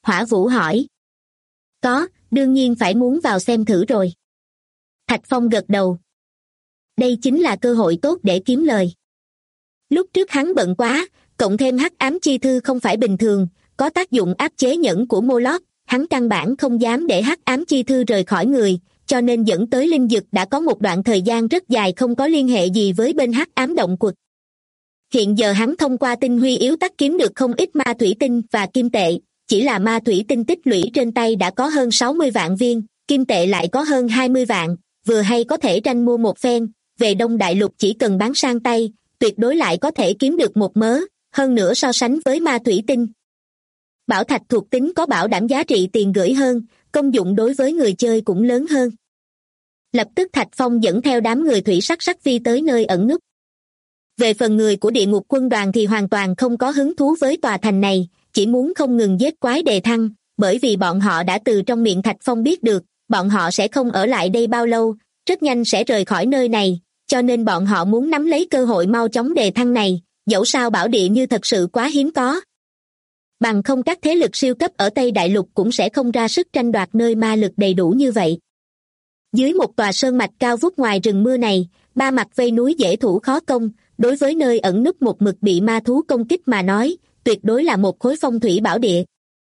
Hỏa Vũ hỏi. Có, đương nhiên phải muốn vào xem thử rồi. Thạch Phong gật đầu. Đây chính là cơ hội tốt để kiếm lời. Lúc trước hắn bận quá, cộng thêm hắc ám chi thư không phải bình thường, có tác dụng áp chế nhẫn của Moloch, hắn căn bản không dám để hắc ám chi thư rời khỏi người, cho nên dẫn tới linh dực đã có một đoạn thời gian rất dài không có liên hệ gì với bên hắc ám động quật. Hiện giờ hắn thông qua tinh huy yếu tắc kiếm được không ít ma thủy tinh và kim tệ, chỉ là ma thủy tinh tích lũy trên tay đã có hơn 60 vạn viên, kim tệ lại có hơn 20 vạn, vừa hay có thể tranh mua một phen, về Đông Đại Lục chỉ cần bán sang tay, tuyệt đối lại có thể kiếm được một mớ, hơn nữa so sánh với ma thủy tinh. Bảo thạch thuộc tính có bảo đảm giá trị tiền gửi hơn, công dụng đối với người chơi cũng lớn hơn. Lập tức Thạch Phong dẫn theo đám người thủy sắc sắc phi tới nơi ẩn núp. Về phần người của địa ngục quân đoàn thì hoàn toàn không có hứng thú với tòa thành này, chỉ muốn không ngừng giết quái đề thăng, bởi vì bọn họ đã từ trong miệng Thạch Phong biết được, bọn họ sẽ không ở lại đây bao lâu, rất nhanh sẽ rời khỏi nơi này, cho nên bọn họ muốn nắm lấy cơ hội mau chóng đề thăng này, dẫu sao bảo địa như thật sự quá hiếm có. Bằng không các thế lực siêu cấp ở Tây Đại Lục cũng sẽ không ra sức tranh đoạt nơi ma lực đầy đủ như vậy. Dưới một tòa sơn mạch cao vút ngoài rừng mưa này, ba mặt vây núi dễ thủ khó công, đối với nơi ẩn núp một mực bị ma thú công kích mà nói, tuyệt đối là một khối phong thủy bảo địa.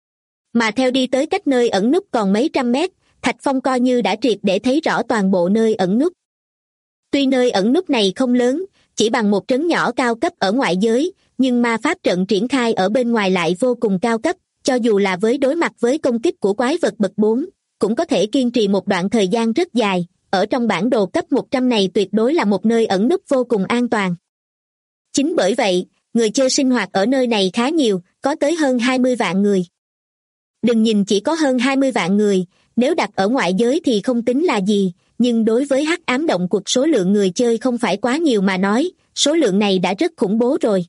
Mà theo đi tới cách nơi ẩn núp còn mấy trăm mét, Thạch Phong coi như đã triệt để thấy rõ toàn bộ nơi ẩn núp. Tuy nơi ẩn núp này không lớn, chỉ bằng một trấn nhỏ cao cấp ở ngoại giới, nhưng ma pháp trận triển khai ở bên ngoài lại vô cùng cao cấp, cho dù là với đối mặt với công kích của quái vật bậc 4, cũng có thể kiên trì một đoạn thời gian rất dài, ở trong bản đồ cấp 100 này tuyệt đối là một nơi ẩn núp vô cùng an toàn. Chính bởi vậy, người chơi sinh hoạt ở nơi này khá nhiều, có tới hơn 20 vạn người. Đừng nhìn chỉ có hơn 20 vạn người, nếu đặt ở ngoại giới thì không tính là gì, nhưng đối với hắc ám động quật số lượng người chơi không phải quá nhiều mà nói, số lượng này đã rất khủng bố rồi.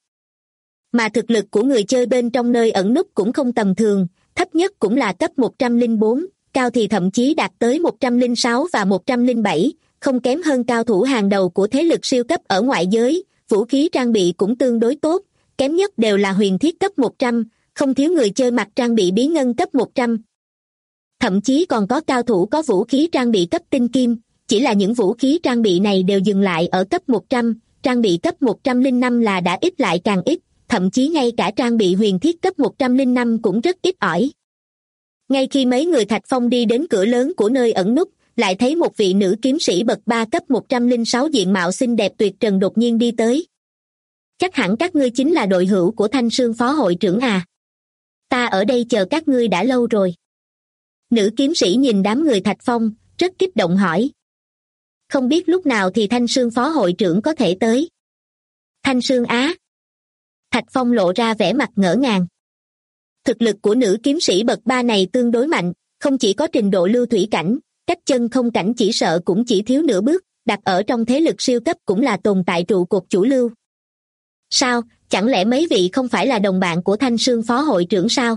Mà thực lực của người chơi bên trong nơi ẩn núp cũng không tầm thường, thấp nhất cũng là cấp 104, cao thì thậm chí đạt tới 106 và 107, không kém hơn cao thủ hàng đầu của thế lực siêu cấp ở ngoại giới, vũ khí trang bị cũng tương đối tốt, kém nhất đều là huyền thiết cấp 100, không thiếu người chơi mặc trang bị bí ngân cấp 100. Thậm chí còn có cao thủ có vũ khí trang bị cấp tinh kim, chỉ là những vũ khí trang bị này đều dừng lại ở cấp 100, trang bị cấp 105 là đã ít lại càng ít, thậm chí ngay cả trang bị huyền thiết cấp 105 cũng rất ít ỏi. Ngay khi mấy người Thạch Phong đi đến cửa lớn của nơi ẩn núp, lại thấy một vị nữ kiếm sĩ bậc 3 cấp 106 diện mạo xinh đẹp tuyệt trần đột nhiên đi tới. Chắc hẳn các ngươi chính là đội hữu của Thanh Sương phó hội trưởng à? Ta ở đây chờ các ngươi đã lâu rồi. Nữ kiếm sĩ nhìn đám người Thạch Phong, rất kích động hỏi. Không biết lúc nào thì Thanh Sương phó hội trưởng có thể tới. Thanh Sương á? Thạch Phong lộ ra vẻ mặt ngỡ ngàng. Thực lực của nữ kiếm sĩ bậc 3 này tương đối mạnh, không chỉ có trình độ lưu thủy cảnh, cách chân không cảnh chỉ sợ cũng chỉ thiếu nửa bước, đặt ở trong thế lực siêu cấp cũng là tồn tại trụ cột chủ lưu. Sao, chẳng lẽ mấy vị không phải là đồng bạn của Thanh Sương phó hội trưởng sao?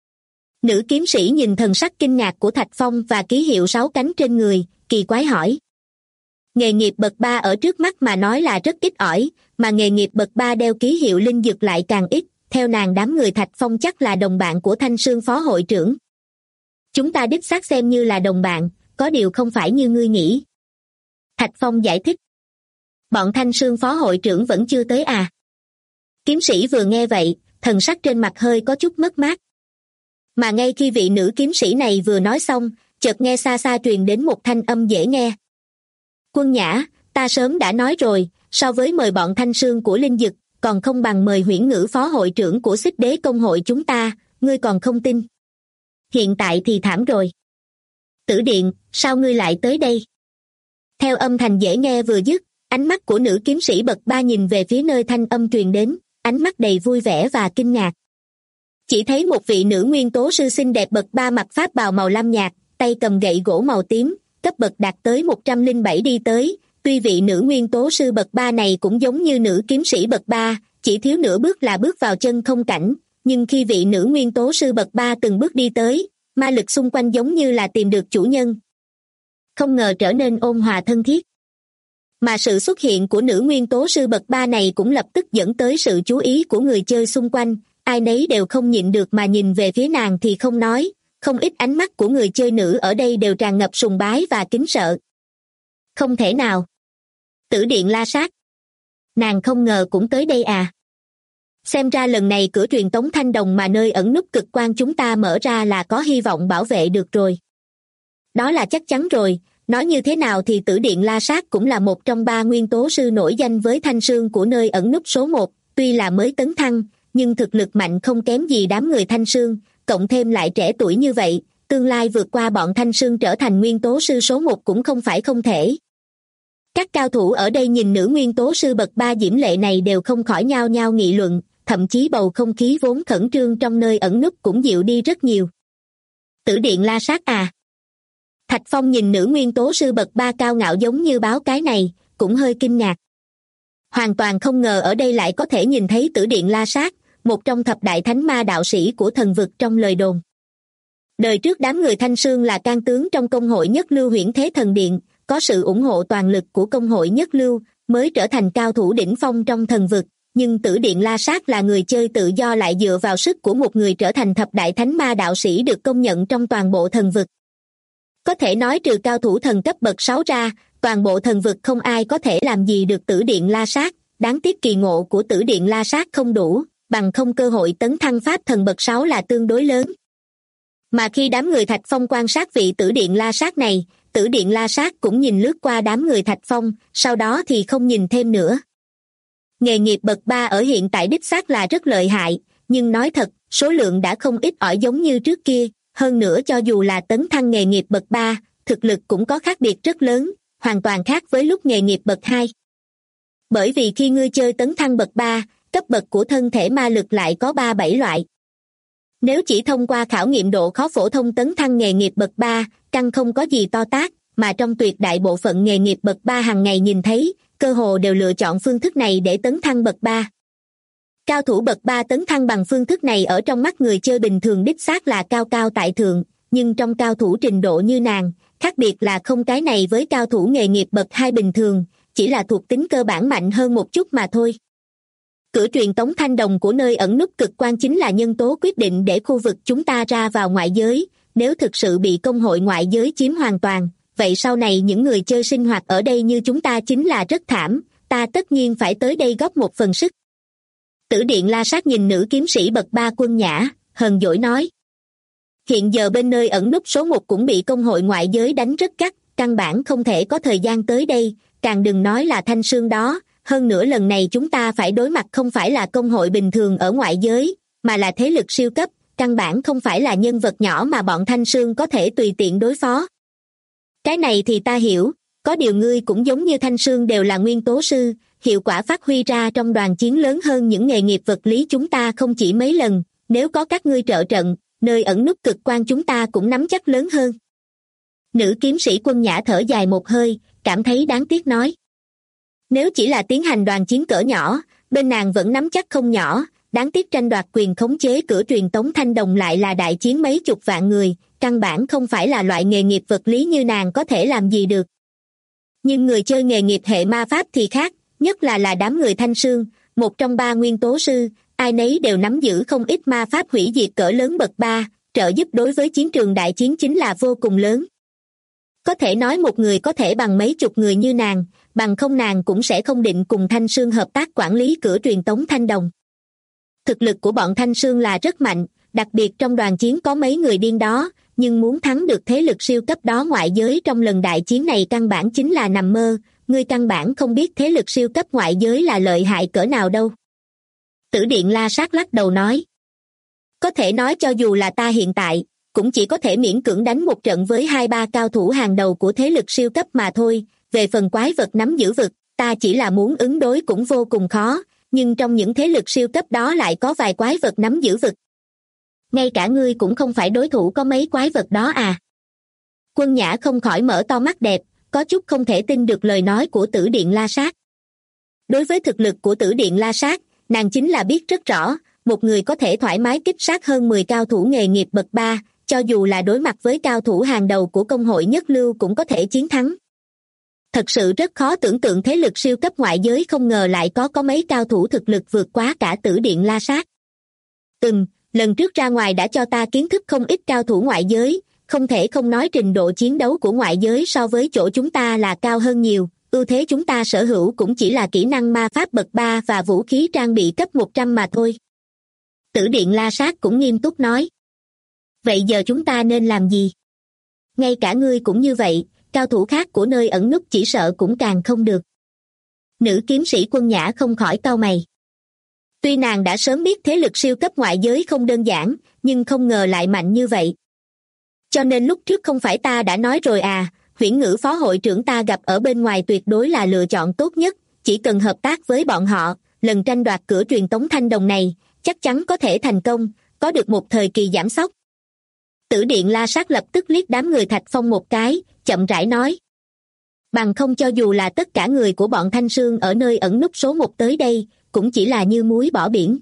Nữ kiếm sĩ nhìn thần sắc kinh ngạc của Thạch Phong và ký hiệu 6 cánh trên người, kỳ quái hỏi. Nghề nghiệp bậc 3 ở trước mắt mà nói là rất ít ỏi, mà nghề nghiệp bậc 3 đeo ký hiệu linh dược lại càng ít, theo nàng đám người Thạch Phong chắc là đồng bạn của Thanh Sương phó hội trưởng. Chúng ta đích xác xem như là đồng bạn, có điều không phải như ngươi nghĩ. Thạch Phong giải thích. Bọn Thanh Sương phó hội trưởng vẫn chưa tới à? Kiếm sĩ vừa nghe vậy, thần sắc trên mặt hơi có chút mất mát. Mà ngay khi vị nữ kiếm sĩ này vừa nói xong, chợt nghe xa xa truyền đến một thanh âm dễ nghe. Quân Nhã, ta sớm đã nói rồi, so với mời bọn Thanh Sương của linh dực, còn không bằng mời Huyễn Ngữ phó hội trưởng của Xích Đế công hội chúng ta, ngươi còn không tin. Hiện tại thì thảm rồi. Tử Điện, sao ngươi lại tới đây? Theo âm thanh dễ nghe vừa dứt, ánh mắt của nữ kiếm sĩ bậc 3 nhìn về phía nơi thanh âm truyền đến, ánh mắt đầy vui vẻ và kinh ngạc. Chỉ thấy một vị nữ nguyên tố sư xinh đẹp bậc 3 mặc pháp bào màu lam nhạt, tay cầm gậy gỗ màu tím, cấp bậc đạt tới 107 đi tới. Tuy vị nữ nguyên tố sư bậc 3 này cũng giống như nữ kiếm sĩ bậc 3, chỉ thiếu nửa bước là bước vào chân không cảnh, nhưng khi vị nữ nguyên tố sư bậc 3 từng bước đi tới, ma lực xung quanh giống như là tìm được chủ nhân. Không ngờ trở nên ôn hòa thân thiết. Mà sự xuất hiện của nữ nguyên tố sư bậc 3 này cũng lập tức dẫn tới sự chú ý của người chơi xung quanh, ai nấy đều không nhịn được mà nhìn về phía nàng thì không nói, không ít ánh mắt của người chơi nữ ở đây đều tràn ngập sùng bái và kính sợ. Không thể nào. Tử điện La Sát. Nàng không ngờ cũng tới đây à. Xem ra lần này cửa truyền tống thanh đồng mà nơi ẩn núp cực quan chúng ta mở ra là có hy vọng bảo vệ được rồi. Đó là chắc chắn rồi, nói như thế nào thì Tử điện La Sát cũng là một trong 3 nguyên tố sư nổi danh với thanh sương của nơi ẩn núp số 1, tuy là mới tấn thăng, nhưng thực lực mạnh không kém gì đám người thanh sương, cộng thêm lại trẻ tuổi như vậy, tương lai vượt qua bọn thanh sương trở thành nguyên tố sư số 1 cũng không phải không thể. Các cao thủ ở đây nhìn nữ nguyên tố sư bậc 3 diễm lệ này đều không khỏi nhao nhao nghị luận, thậm chí bầu không khí vốn khẩn trương trong nơi ẩn núp cũng dịu đi rất nhiều. Tử điện La Sát à? Thạch Phong nhìn nữ nguyên tố sư bậc 3 cao ngạo giống như báo cái này, cũng hơi kinh ngạc. Hoàn toàn không ngờ ở đây lại có thể nhìn thấy Tử điện La Sát, một trong thập đại thánh ma đạo sĩ của thần vực trong lời đồn. Đời trước đám người thanh sương là can tướng trong công hội Nhất Lưu Huyễn Thế Thần Điện, có sự ủng hộ toàn lực của công hội Nhất Lưu, mới trở thành cao thủ đỉnh phong trong thần vực, nhưng Tử điện La Sát là người chơi tự do lại dựa vào sức của một người trở thành thập đại thánh ma đạo sĩ được công nhận trong toàn bộ thần vực. Có thể nói trừ cao thủ thần cấp bậc 6 ra, toàn bộ thần vực không ai có thể làm gì được Tử điện La Sát, đáng tiếc kỳ ngộ của Tử điện La Sát không đủ, bằng không cơ hội tấn thăng pháp thần bậc 6 là tương đối lớn. Mà khi đám người Thạch Phong quan sát vị Tử điện La Sát này, Tử điện La Sát cũng nhìn lướt qua đám người Thạch Phong, sau đó thì không nhìn thêm nữa. Nghề nghiệp bậc 3 ở hiện tại đích xác là rất lợi hại, nhưng nói thật, số lượng đã không ít ỏi giống như trước kia, hơn nữa cho dù là tấn thăng nghề nghiệp bậc 3, thực lực cũng có khác biệt rất lớn, hoàn toàn khác với lúc nghề nghiệp bậc 2. Bởi vì khi ngươi chơi tấn thăng bậc 3, cấp bậc của thân thể ma lực lại có 3-7 loại. Nếu chỉ thông qua khảo nghiệm độ khó phổ thông tấn thăng nghề nghiệp bậc 3, căn không có gì to tát, mà trong tuyệt đại bộ phận nghề nghiệp bậc 3 hàng ngày nhìn thấy, cơ hồ đều lựa chọn phương thức này để tấn thăng bậc 3. Cao thủ bậc 3 tấn thăng bằng phương thức này ở trong mắt người chơi bình thường đích xác là cao cao tại thượng, nhưng trong cao thủ trình độ như nàng, khác biệt là không cái này với cao thủ nghề nghiệp bậc 2 bình thường, chỉ là thuộc tính cơ bản mạnh hơn một chút mà thôi. Cửa truyền tống thanh đồng của nơi ẩn núp cực quan chính là nhân tố quyết định để khu vực chúng ta ra vào ngoại giới, nếu thực sự bị công hội ngoại giới chiếm hoàn toàn, vậy sau này những người chơi sinh hoạt ở đây như chúng ta chính là rất thảm, ta tất nhiên phải tới đây góp một phần sức. Tử điện La Sát nhìn nữ kiếm sĩ bậc 3 Quân Nhã, hờn dỗi nói. Hiện giờ bên nơi ẩn núp số 1 cũng bị công hội ngoại giới đánh rất gắt, căn bản không thể có thời gian tới đây, càng đừng nói là thanh sương đó, hơn nữa lần này chúng ta phải đối mặt không phải là công hội bình thường ở ngoại giới, mà là thế lực siêu cấp, căn bản không phải là nhân vật nhỏ mà bọn thanh sương có thể tùy tiện đối phó. Cái này thì ta hiểu, có điều ngươi cũng giống như thanh sương đều là nguyên tố sư, hiệu quả phát huy ra trong đoàn chiến lớn hơn những nghề nghiệp vật lý chúng ta không chỉ mấy lần, nếu có các ngươi trợ trận, nơi ẩn núp cực quan chúng ta cũng nắm chắc lớn hơn. Nữ kiếm sĩ Quân Nhã thở dài một hơi, cảm thấy đáng tiếc nói. Nếu chỉ là tiến hành đoàn chiến cỡ nhỏ, bên nàng vẫn nắm chắc không nhỏ, đáng tiếc tranh đoạt quyền khống chế cửa truyền tống thanh đồng lại là đại chiến mấy chục vạn người, căn bản không phải là loại nghề nghiệp vật lý như nàng có thể làm gì được. Nhưng người chơi nghề nghiệp hệ ma pháp thì khác, nhất là đám người thanh sương, một trong 3 nguyên tố sư, ai nấy đều nắm giữ không ít ma pháp hủy diệt cỡ lớn bậc 3, trợ giúp đối với chiến trường đại chiến chính là vô cùng lớn. Có thể nói một người có thể bằng mấy chục người như nàng, bằng không nàng cũng sẽ không định cùng thanh sương hợp tác quản lý cửa truyền tống thanh đồng. Thực lực của bọn thanh sương là rất mạnh, đặc biệt trong đoàn chiến có mấy người điên đó, nhưng muốn thắng được thế lực siêu cấp đó ngoại giới trong lần đại chiến này căn bản chính là nằm mơ, ngươi căn bản không biết thế lực siêu cấp ngoại giới là lợi hại cỡ nào đâu. Tử điện La Sát lắc đầu nói. Có thể nói cho dù là ta hiện tại, cũng chỉ có thể miễn cưỡng đánh một trận với 2-3 cao thủ hàng đầu của thế lực siêu cấp mà thôi, về phần quái vật nắm giữ vực, ta chỉ là muốn ứng đối cũng vô cùng khó, nhưng trong những thế lực siêu cấp đó lại có vài quái vật nắm giữ vực. Ngay cả ngươi cũng không phải đối thủ có mấy quái vật đó à? Quân Nhã không khỏi mở to mắt đẹp, có chút không thể tin được lời nói của Tử điện La Sát. Đối với thực lực của Tử điện La Sát, nàng chính là biết rất rõ, một người có thể thoải mái kích sát hơn 10 cao thủ nghề nghiệp bậc 3, cho dù là đối mặt với cao thủ hàng đầu của công hội Nhất Lưu cũng có thể chiến thắng. Thật sự rất khó tưởng tượng thế lực siêu cấp ngoại giới không ngờ lại có mấy cao thủ thực lực vượt quá cả Tử điện La Sát. Lần trước ra ngoài đã cho ta kiến thức không ít cao thủ ngoại giới, không thể không nói trình độ chiến đấu của ngoại giới so với chỗ chúng ta là cao hơn nhiều, ưu thế chúng ta sở hữu cũng chỉ là kỹ năng ma pháp bậc 3 và vũ khí trang bị cấp 100 mà thôi. Tử Điện La Sát cũng nghiêm túc nói. Vậy giờ chúng ta nên làm gì? Ngay cả ngươi cũng như vậy, cao thủ khác của nơi ẩn núp chỉ sợ cũng càng không được. Nữ kiếm sĩ Quân Nhã không khỏi cau mày. Tuy nàng đã sớm biết thế lực siêu cấp ngoại giới không đơn giản, nhưng không ngờ lại mạnh như vậy. Cho nên lúc trước không phải ta đã nói rồi à, Huyễn Ngữ phó hội trưởng ta gặp ở bên ngoài tuyệt đối là lựa chọn tốt nhất, chỉ cần hợp tác với bọn họ, lần tranh đoạt cửa truyền tống thanh đồng này, chắc chắn có thể thành công, có được một thời kỳ giảm sóc. Tử Điện La Sát lập tức liếc đám người Thạch Phong một cái, chậm rãi nói. Bằng không cho dù là tất cả người của bọn Thanh Sương ở nơi ẩn núp số 1 tới đây, cũng chỉ là như muối bỏ biển.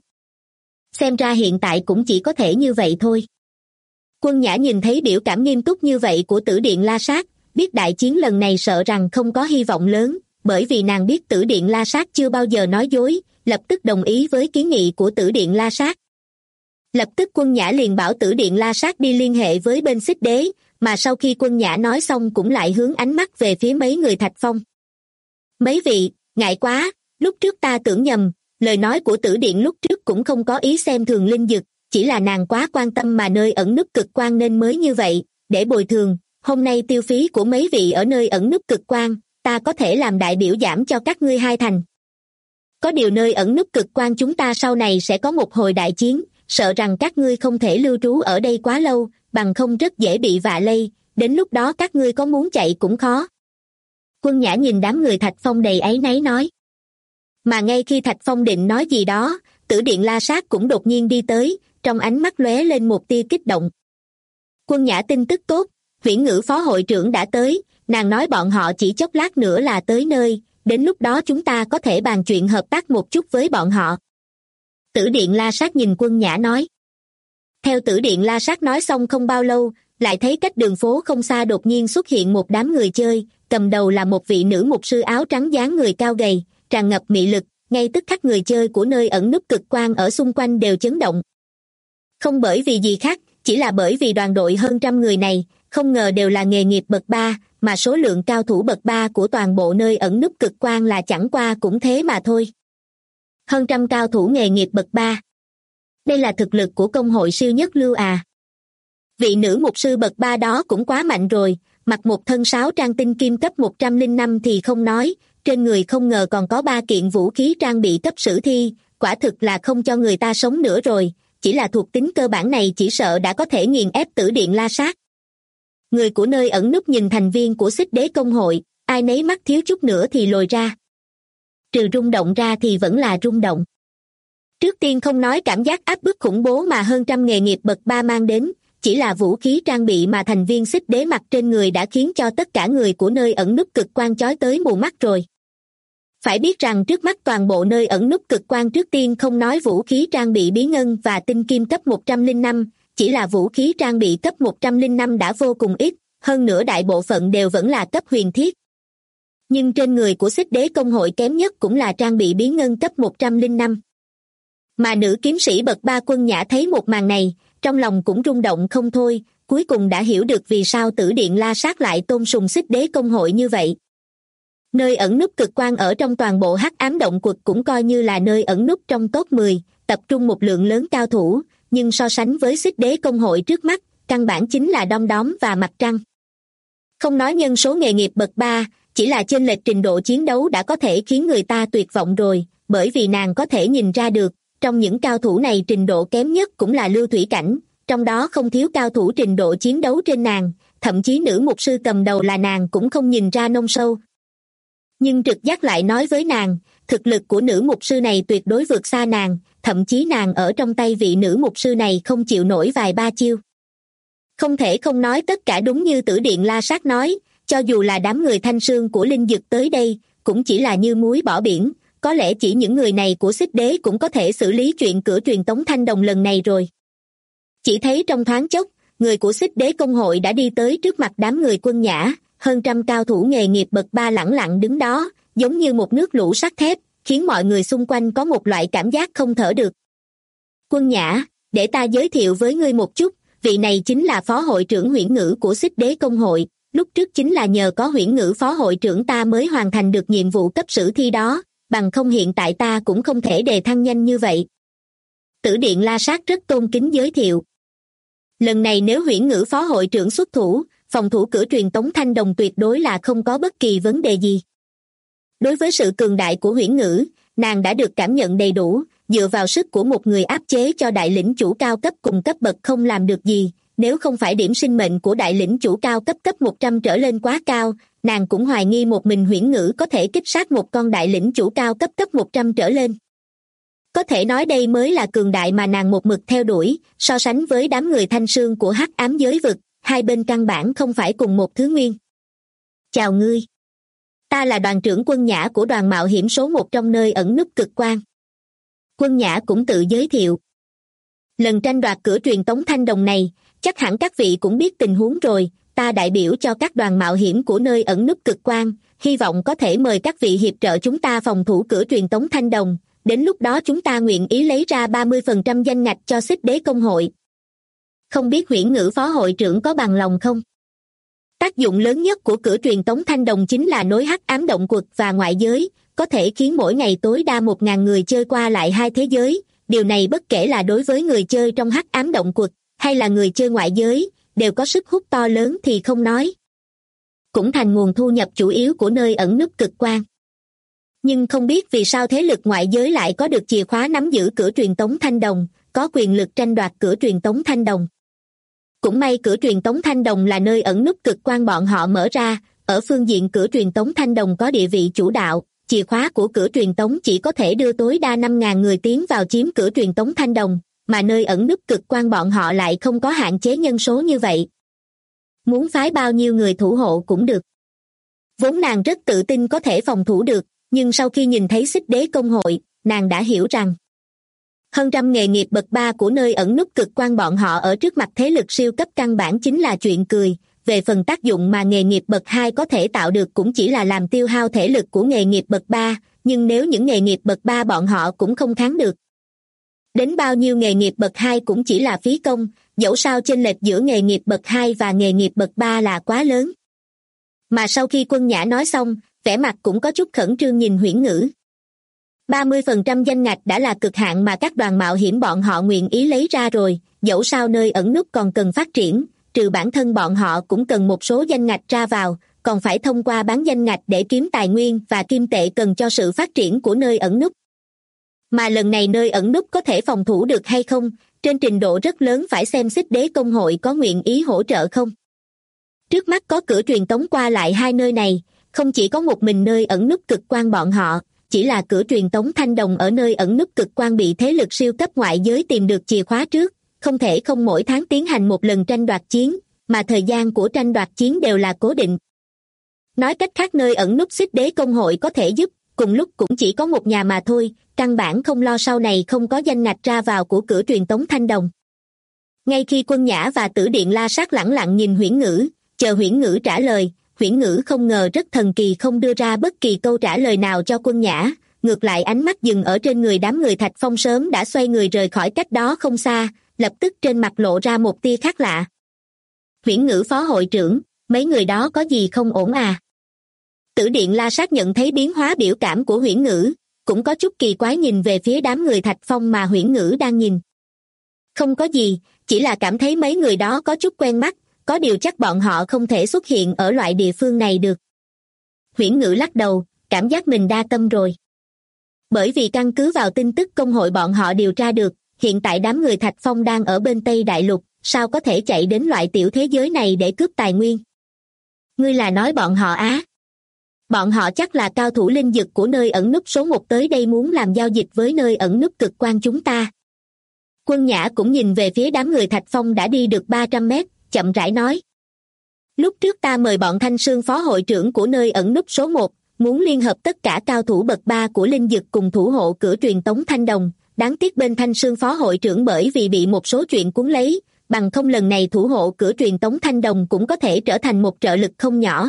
Xem ra hiện tại cũng chỉ có thể như vậy thôi. Quân Nhã nhìn thấy biểu cảm nghiêm túc như vậy của Tử Điện La Sát, biết đại chiến lần này sợ rằng không có hy vọng lớn, bởi vì nàng biết Tử Điện La Sát chưa bao giờ nói dối, lập tức đồng ý với kiến nghị của Tử Điện La Sát. Lập tức Quân Nhã liền bảo Tử Điện La Sát đi liên hệ với bên Xích Đế, mà sau khi Quân Nhã nói xong cũng lại hướng ánh mắt về phía mấy người Thạch Phong. Mấy vị, ngại quá, lúc trước ta tưởng nhầm, lời nói của Tử Điện lúc trước cũng không có ý xem thường linh dực, chỉ là nàng quá quan tâm mà nơi ẩn núp cực quang nên mới như vậy, để bồi thường, hôm nay tiêu phí của mấy vị ở nơi ẩn núp cực quang, ta có thể làm đại biểu giảm cho các ngươi 2 thành. Có điều nơi ẩn núp cực quang chúng ta sau này sẽ có một hồi đại chiến, sợ rằng các ngươi không thể lưu trú ở đây quá lâu, bằng không rất dễ bị vạ lây, đến lúc đó các ngươi có muốn chạy cũng khó. Quân Nhã nhìn đám người Thạch Phong đầy áy náy nói. Mà ngay khi Thạch Phong định nói gì đó, Tử Điện La Sát cũng đột nhiên đi tới, trong ánh mắt lóe lên một tia kích động. Quân Nhã tin tức tốt, Huyễn Ngữ phó hội trưởng đã tới, nàng nói bọn họ chỉ chốc lát nữa là tới nơi, đến lúc đó chúng ta có thể bàn chuyện hợp tác một chút với bọn họ. Tử Điện La Sát nhìn Quân Nhã nói. Theo Tử Điện La Sát nói xong không bao lâu, lại thấy cách đường phố không xa đột nhiên xuất hiện một đám người chơi, cầm đầu là một vị nữ mục sư áo trắng dáng người cao gầy, tràn ngập mị lực, ngay tức khắc người chơi của nơi ẩn núp cực quang ở xung quanh đều chấn động. Không bởi vì gì khác, chỉ là bởi vì đoàn đội hơn 100 người này, không ngờ đều là nghề nghiệp bậc 3, mà số lượng cao thủ bậc 3 của toàn bộ nơi ẩn núp cực quang là chẳng qua cũng thế mà thôi. Hơn 100 cao thủ nghề nghiệp bậc 3. Đây là thực lực của công hội siêu nhất lưu à. Vị nữ mục sư bậc 3 đó cũng quá mạnh rồi, mặc một thân sáo trang tinh kim cấp 105 thì không nói, trên người không ngờ còn có 3 kiện vũ khí trang bị cấp sử thi, quả thực là không cho người ta sống nữa rồi, chỉ là thuộc tính cơ bản này chỉ sợ đã có thể nghiền ép Tử Điện La Sát. Người của nơi ẩn núp nhìn thành viên của Xích Đế công hội, ai nấy mắt thiếu chút nữa thì lồi ra. Trừ rung động ra thì vẫn là rung động. Trước tiên không nói cảm giác áp bức khủng bố mà hơn 100 nghề nghiệp bậc 3 mang đến, chỉ là vũ khí trang bị mà thành viên Xích Đế mặc trên người đã khiến cho tất cả người của nơi ẩn núp cực quang chói tới mù mắt rồi. Phải biết rằng trước mắt toàn bộ nơi ẩn núp cực quang trước tiên không nói vũ khí trang bị bí ngân và tinh kim cấp 105, chỉ là vũ khí trang bị cấp 105 đã vô cùng ít, hơn nữa đại bộ phận đều vẫn là cấp huyền thiết. Nhưng trên người của Xích Đế công hội kém nhất cũng là trang bị bí ngân cấp 105. Mà nữ kiếm sĩ bậc 3 Quân Nhã thấy một màn này, trong lòng cũng rung động không thôi, cuối cùng đã hiểu được vì sao Tử Điện La Sát lại tôn sùng Xích Đế công hội như vậy. Nơi ẩn núp cực quang ở trong toàn bộ hắc ám động quật cũng coi như là nơi ẩn núp trong top 10, tập trung một lượng lớn cao thủ, nhưng so sánh với Xích Đế công hội trước mắt, căn bản chính là đom đóm và mặt trăng. Không nói nhân số nghề nghiệp bậc 3, chỉ là chênh lệch trình độ chiến đấu đã có thể khiến người ta tuyệt vọng rồi, bởi vì nàng có thể nhìn ra được, trong những cao thủ này trình độ kém nhất cũng là lưu thủy cảnh, trong đó không thiếu cao thủ trình độ chiến đấu trên nàng, thậm chí nữ mục sư cầm đầu là nàng cũng không nhìn ra nông sâu. Nhưng trực giác lại nói với nàng, thực lực của nữ mục sư này tuyệt đối vượt xa nàng, thậm chí nàng ở trong tay vị nữ mục sư này không chịu nổi vài ba chiêu. Không thể không nói tất cả đúng như Tử Điện La Sát nói, cho dù là đám người Thanh Sương của linh dực tới đây, cũng chỉ là như muối bỏ biển, có lẽ chỉ những người này của Xích Đế cũng có thể xử lý chuyện cửa truyền tống thanh đồng lần này rồi. Chỉ thấy trong thoáng chốc, người của Xích Đế công hội đã đi tới trước mặt đám người Quân Nhã, hơn 100 cao thủ nghề nghiệp bậc 3 lẳng lặng đứng đó, giống như một nước lũ sắt thép, khiến mọi người xung quanh có một loại cảm giác không thở được. Quân Nhã, Để ta giới thiệu với ngươi một chút, vị này chính là phó hội trưởng Huyễn Ngữ của Xích Đế Công hội, lúc trước chính là nhờ có Huyễn Ngữ phó hội trưởng ta mới hoàn thành được nhiệm vụ cấp sử thi đó, bằng không hiện tại ta cũng không thể đề thăng nhanh như vậy. Tử Điện La Sát rất tôn kính giới thiệu. Lần này nếu Huyễn Ngữ phó hội trưởng xuất thủ, phòng thủ cửa truyền tống thanh đồng tuyệt đối là không có bất kỳ vấn đề gì. Đối với sự cường đại của Huyễn Ngữ, nàng đã được cảm nhận đầy đủ, dựa vào sức của một người áp chế cho đại lĩnh chủ cao cấp cùng cấp bậc không làm được gì, nếu không phải điểm sinh mệnh của đại lĩnh chủ cao cấp cấp 100 trở lên quá cao, nàng cũng hoài nghi một mình Huyễn Ngữ có thể kích sát một con đại lĩnh chủ cao cấp cấp 100 trở lên. Có thể nói đây mới là cường đại mà nàng một mực theo đuổi, so sánh với đám người thanh sương của hắc ám giới vực, hai bên căn bản không phải cùng một thứ nguyên. Chào ngươi. Ta là đoàn trưởng Quân Nhã của đoàn mạo hiểm số 1 trong nơi ẩn núp cực quang. Quân Nhã cũng tự giới thiệu. Lần tranh đoạt cửa truyền tống thanh đồng này, chắc hẳn các vị cũng biết tình huống rồi, ta đại biểu cho các đoàn mạo hiểm của nơi ẩn núp cực quang, hy vọng có thể mời các vị hiệp trợ chúng ta phòng thủ cửa truyền tống thanh đồng, đến lúc đó chúng ta nguyện ý lấy ra 30% danh ngạch cho Xích Đế Công hội. Không biết Huyễn Ngữ phó hội trưởng có bằng lòng không? Tác dụng lớn nhất của cửa truyền tống thanh đồng chính là nối hắc ám động quật và ngoại giới, có thể khiến mỗi ngày tối đa 1.000 người chơi qua lại hai thế giới, điều này bất kể là đối với người chơi trong hắc ám động quật hay là người chơi ngoại giới, đều có sức hút to lớn thì không nói. Cũng thành nguồn thu nhập chủ yếu của nơi ẩn núp cực quang. Nhưng không biết vì sao thế lực ngoại giới lại có được chìa khóa nắm giữ cửa truyền tống thanh đồng, có quyền lực tranh đoạt cửa truyền tống thanh đồng. Cũng may cửa truyền tống thanh đồng là nơi ẩn núp cực quang bọn họ mở ra, ở phương diện cửa truyền tống thanh đồng có địa vị chủ đạo, chìa khóa của cửa truyền tống chỉ có thể đưa tối đa 5.000 người tiến vào chiếm cửa truyền tống thanh đồng, mà nơi ẩn núp cực quang bọn họ lại không có hạn chế nhân số như vậy. Muốn phái bao nhiêu người thủ hộ cũng được. Vốn nàng rất tự tin có thể phòng thủ được, nhưng sau khi nhìn thấy Xích Đế Công hội, nàng đã hiểu rằng hơn trăm nghề nghiệp bậc 3 của nơi ẩn núp cực quang bọn họ ở trước mặt thế lực siêu cấp căn bản chính là chuyện cười, về phần tác dụng mà nghề nghiệp bậc 2 có thể tạo được cũng chỉ là làm tiêu hao thể lực của nghề nghiệp bậc 3, nhưng nếu những nghề nghiệp bậc 3 bọn họ cũng không kháng được. Đến bao nhiêu nghề nghiệp bậc 2 cũng chỉ là phí công, dẫu sao chênh lệch giữa nghề nghiệp bậc 2 và nghề nghiệp bậc 3 là quá lớn. Mà sau khi Quân Nhã nói xong, vẻ mặt cũng có chút khẩn trương nhìn Huyễn Ngữ. 30% danh ngạch đã là cực hạn mà các đoàn mạo hiểm bọn họ nguyện ý lấy ra rồi, dẫu sao nơi ẩn núp còn cần phát triển, trừ bản thân bọn họ cũng cần một số danh ngạch ra vào, còn phải thông qua bán danh ngạch để kiếm tài nguyên và kim tệ cần cho sự phát triển của nơi ẩn núp. Mà lần này nơi ẩn núp có thể phòng thủ được hay không, trên trình độ rất lớn phải xem Xích Đế Công hội có nguyện ý hỗ trợ không. Trước mắt có cửa truyền tống qua lại hai nơi này, không chỉ có một mình nơi ẩn núp cực quang bọn họ, chỉ là cửa truyền tống thanh đồng ở nơi ẩn núp cực quang bị thế lực siêu cấp ngoại giới tìm được chìa khóa trước, không thể không mỗi tháng tiến hành một lần tranh đoạt chiến, mà thời gian của tranh đoạt chiến đều là cố định. Nói cách khác nơi ẩn núp Xích Đế Công hội có thể giúp, cùng lúc cũng chỉ có một nhà mà thôi, căn bản không lo sau này không có danh ngạch ra vào của cửa truyền tống thanh đồng. Ngay khi Quân Nhã và Tử Điện La Sát lẳng lặng nhìn Huyễn Ngữ, chờ Huyễn Ngữ trả lời, Huyễn Ngữ không ngờ rất thần kỳ không đưa ra bất kỳ câu trả lời nào cho Quân Nhã, ngược lại ánh mắt dừng ở trên người đám người Thạch Phong sớm đã xoay người rời khỏi cách đó không xa, lập tức trên mặt lộ ra một tia khác lạ. Huyễn Ngữ phó hội trưởng, mấy người đó có gì không ổn à? Tử Điện La Sát nhận thấy biến hóa biểu cảm của Huyễn Ngữ, cũng có chút kỳ quái nhìn về phía đám người Thạch Phong mà Huyễn Ngữ đang nhìn. Không có gì, chỉ là cảm thấy mấy người đó có chút quen mắt, có điều chắc bọn họ không thể xuất hiện ở loại địa phương này được. Huyễn Ngữ lắc đầu, cảm giác mình đa tâm rồi. Bởi vì căn cứ vào tin tức công hội bọn họ điều tra được, hiện tại đám người Thạch Phong đang ở bên Tây Đại Lục, sao có thể chạy đến loại tiểu thế giới này để cướp tài nguyên? Ngươi là nói bọn họ á? Bọn họ chắc là cao thủ linh dực của nơi ẩn núp số 1 tới đây muốn làm giao dịch với nơi ẩn núp cực quang chúng ta. Quân Nhã cũng nhìn về phía đám người Thạch Phong đã đi được 300 mét, chậm rãi nói. Lúc trước ta mời bọn Thanh Sương phó hội trưởng của nơi ẩn núp số 1, muốn liên hợp tất cả cao thủ bậc 3 của linh dực cùng thủ hộ cửa truyền tống thanh đồng, đáng tiếc bên Thanh Sương phó hội trưởng bởi vì bị một số chuyện cuốn lấy, bằng không lần này thủ hộ cửa truyền tống thanh đồng cũng có thể trở thành một trợ lực không nhỏ.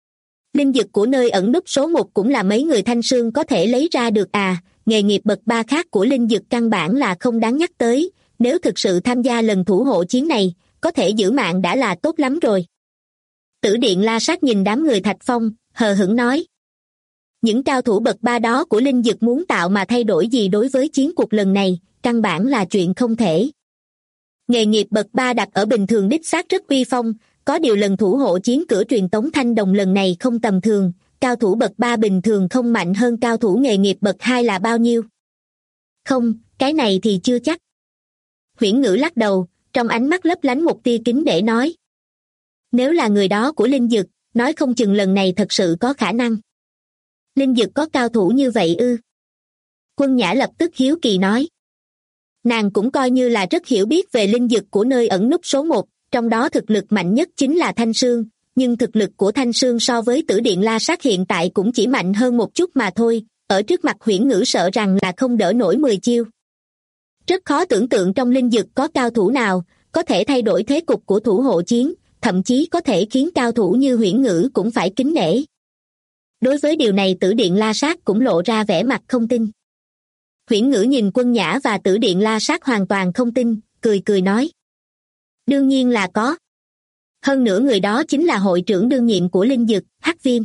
Linh dực của nơi ẩn núp số 1 cũng là mấy người Thanh Sương có thể lấy ra được à, nghề nghiệp bậc 3 khác của linh dực căn bản là không đáng nhắc tới, nếu thực sự tham gia lần thủ hộ chiến này, có thể giữ mạng đã là tốt lắm rồi. Tử Điện La Sát nhìn đám người Thạch Phong, hờ hững nói. Những cao thủ bậc 3 đó của Linh Dực muốn tạo mà thay đổi gì đối với chiến cuộc lần này, căn bản là chuyện không thể. Nghề nghiệp bậc 3 đặt ở bình thường đích xác rất uy phong, có điều lần thủ hộ chiến cửa truyền tống thanh đồng lần này không tầm thường, cao thủ bậc 3 bình thường không mạnh hơn cao thủ nghề nghiệp bậc 2 là bao nhiêu? Không, cái này thì chưa chắc. Huyễn Ngữ lắc đầu, trong ánh mắt lấp lánh một tia kính để nói. Nếu là người đó của Linh Dực, nói không chừng lần này thật sự có khả năng. Linh Dực có cao thủ như vậy ư? Quân Nhã lập tức hiếu kỳ nói. Nàng cũng coi như là rất hiểu biết về Linh Dực của nơi ẩn núp số 1, trong đó thực lực mạnh nhất chính là Thanh Sương, nhưng thực lực của Thanh Sương so với Tử Điện La Sát hiện tại cũng chỉ mạnh hơn một chút mà thôi, ở trước mặt Huyễn Ngữ sợ rằng là không đỡ nổi 10 chiêu. Rất khó tưởng tượng trong Linh Dực có cao thủ nào có thể thay đổi thế cục của thủ hộ chiến, thậm chí có thể khiến cao thủ như Huyễn Ngữ cũng phải kính nể. Đối với điều này Tử Điện La Sát cũng lộ ra vẻ mặt không tin. Huyễn Ngữ nhìn Quân Nhã và Tử Điện La Sát hoàn toàn không tin, cười cười nói. Đương nhiên là có. Hơn nữa người đó chính là hội trưởng đương nhiệm của Linh Dực, Hắc Viêm.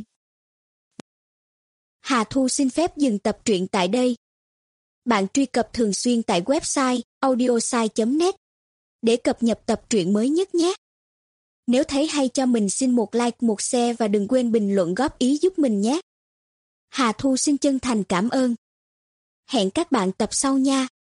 Hà Thu xin phép dừng tập truyện tại đây. Bạn truy cập thường xuyên tại website audiosai.net để cập nhật tập truyện mới nhất nhé. Nếu thấy hay cho mình xin một like, một share và đừng quên bình luận góp ý giúp mình nhé. Hà Thu xin chân thành cảm ơn. Hẹn các bạn tập sau nha.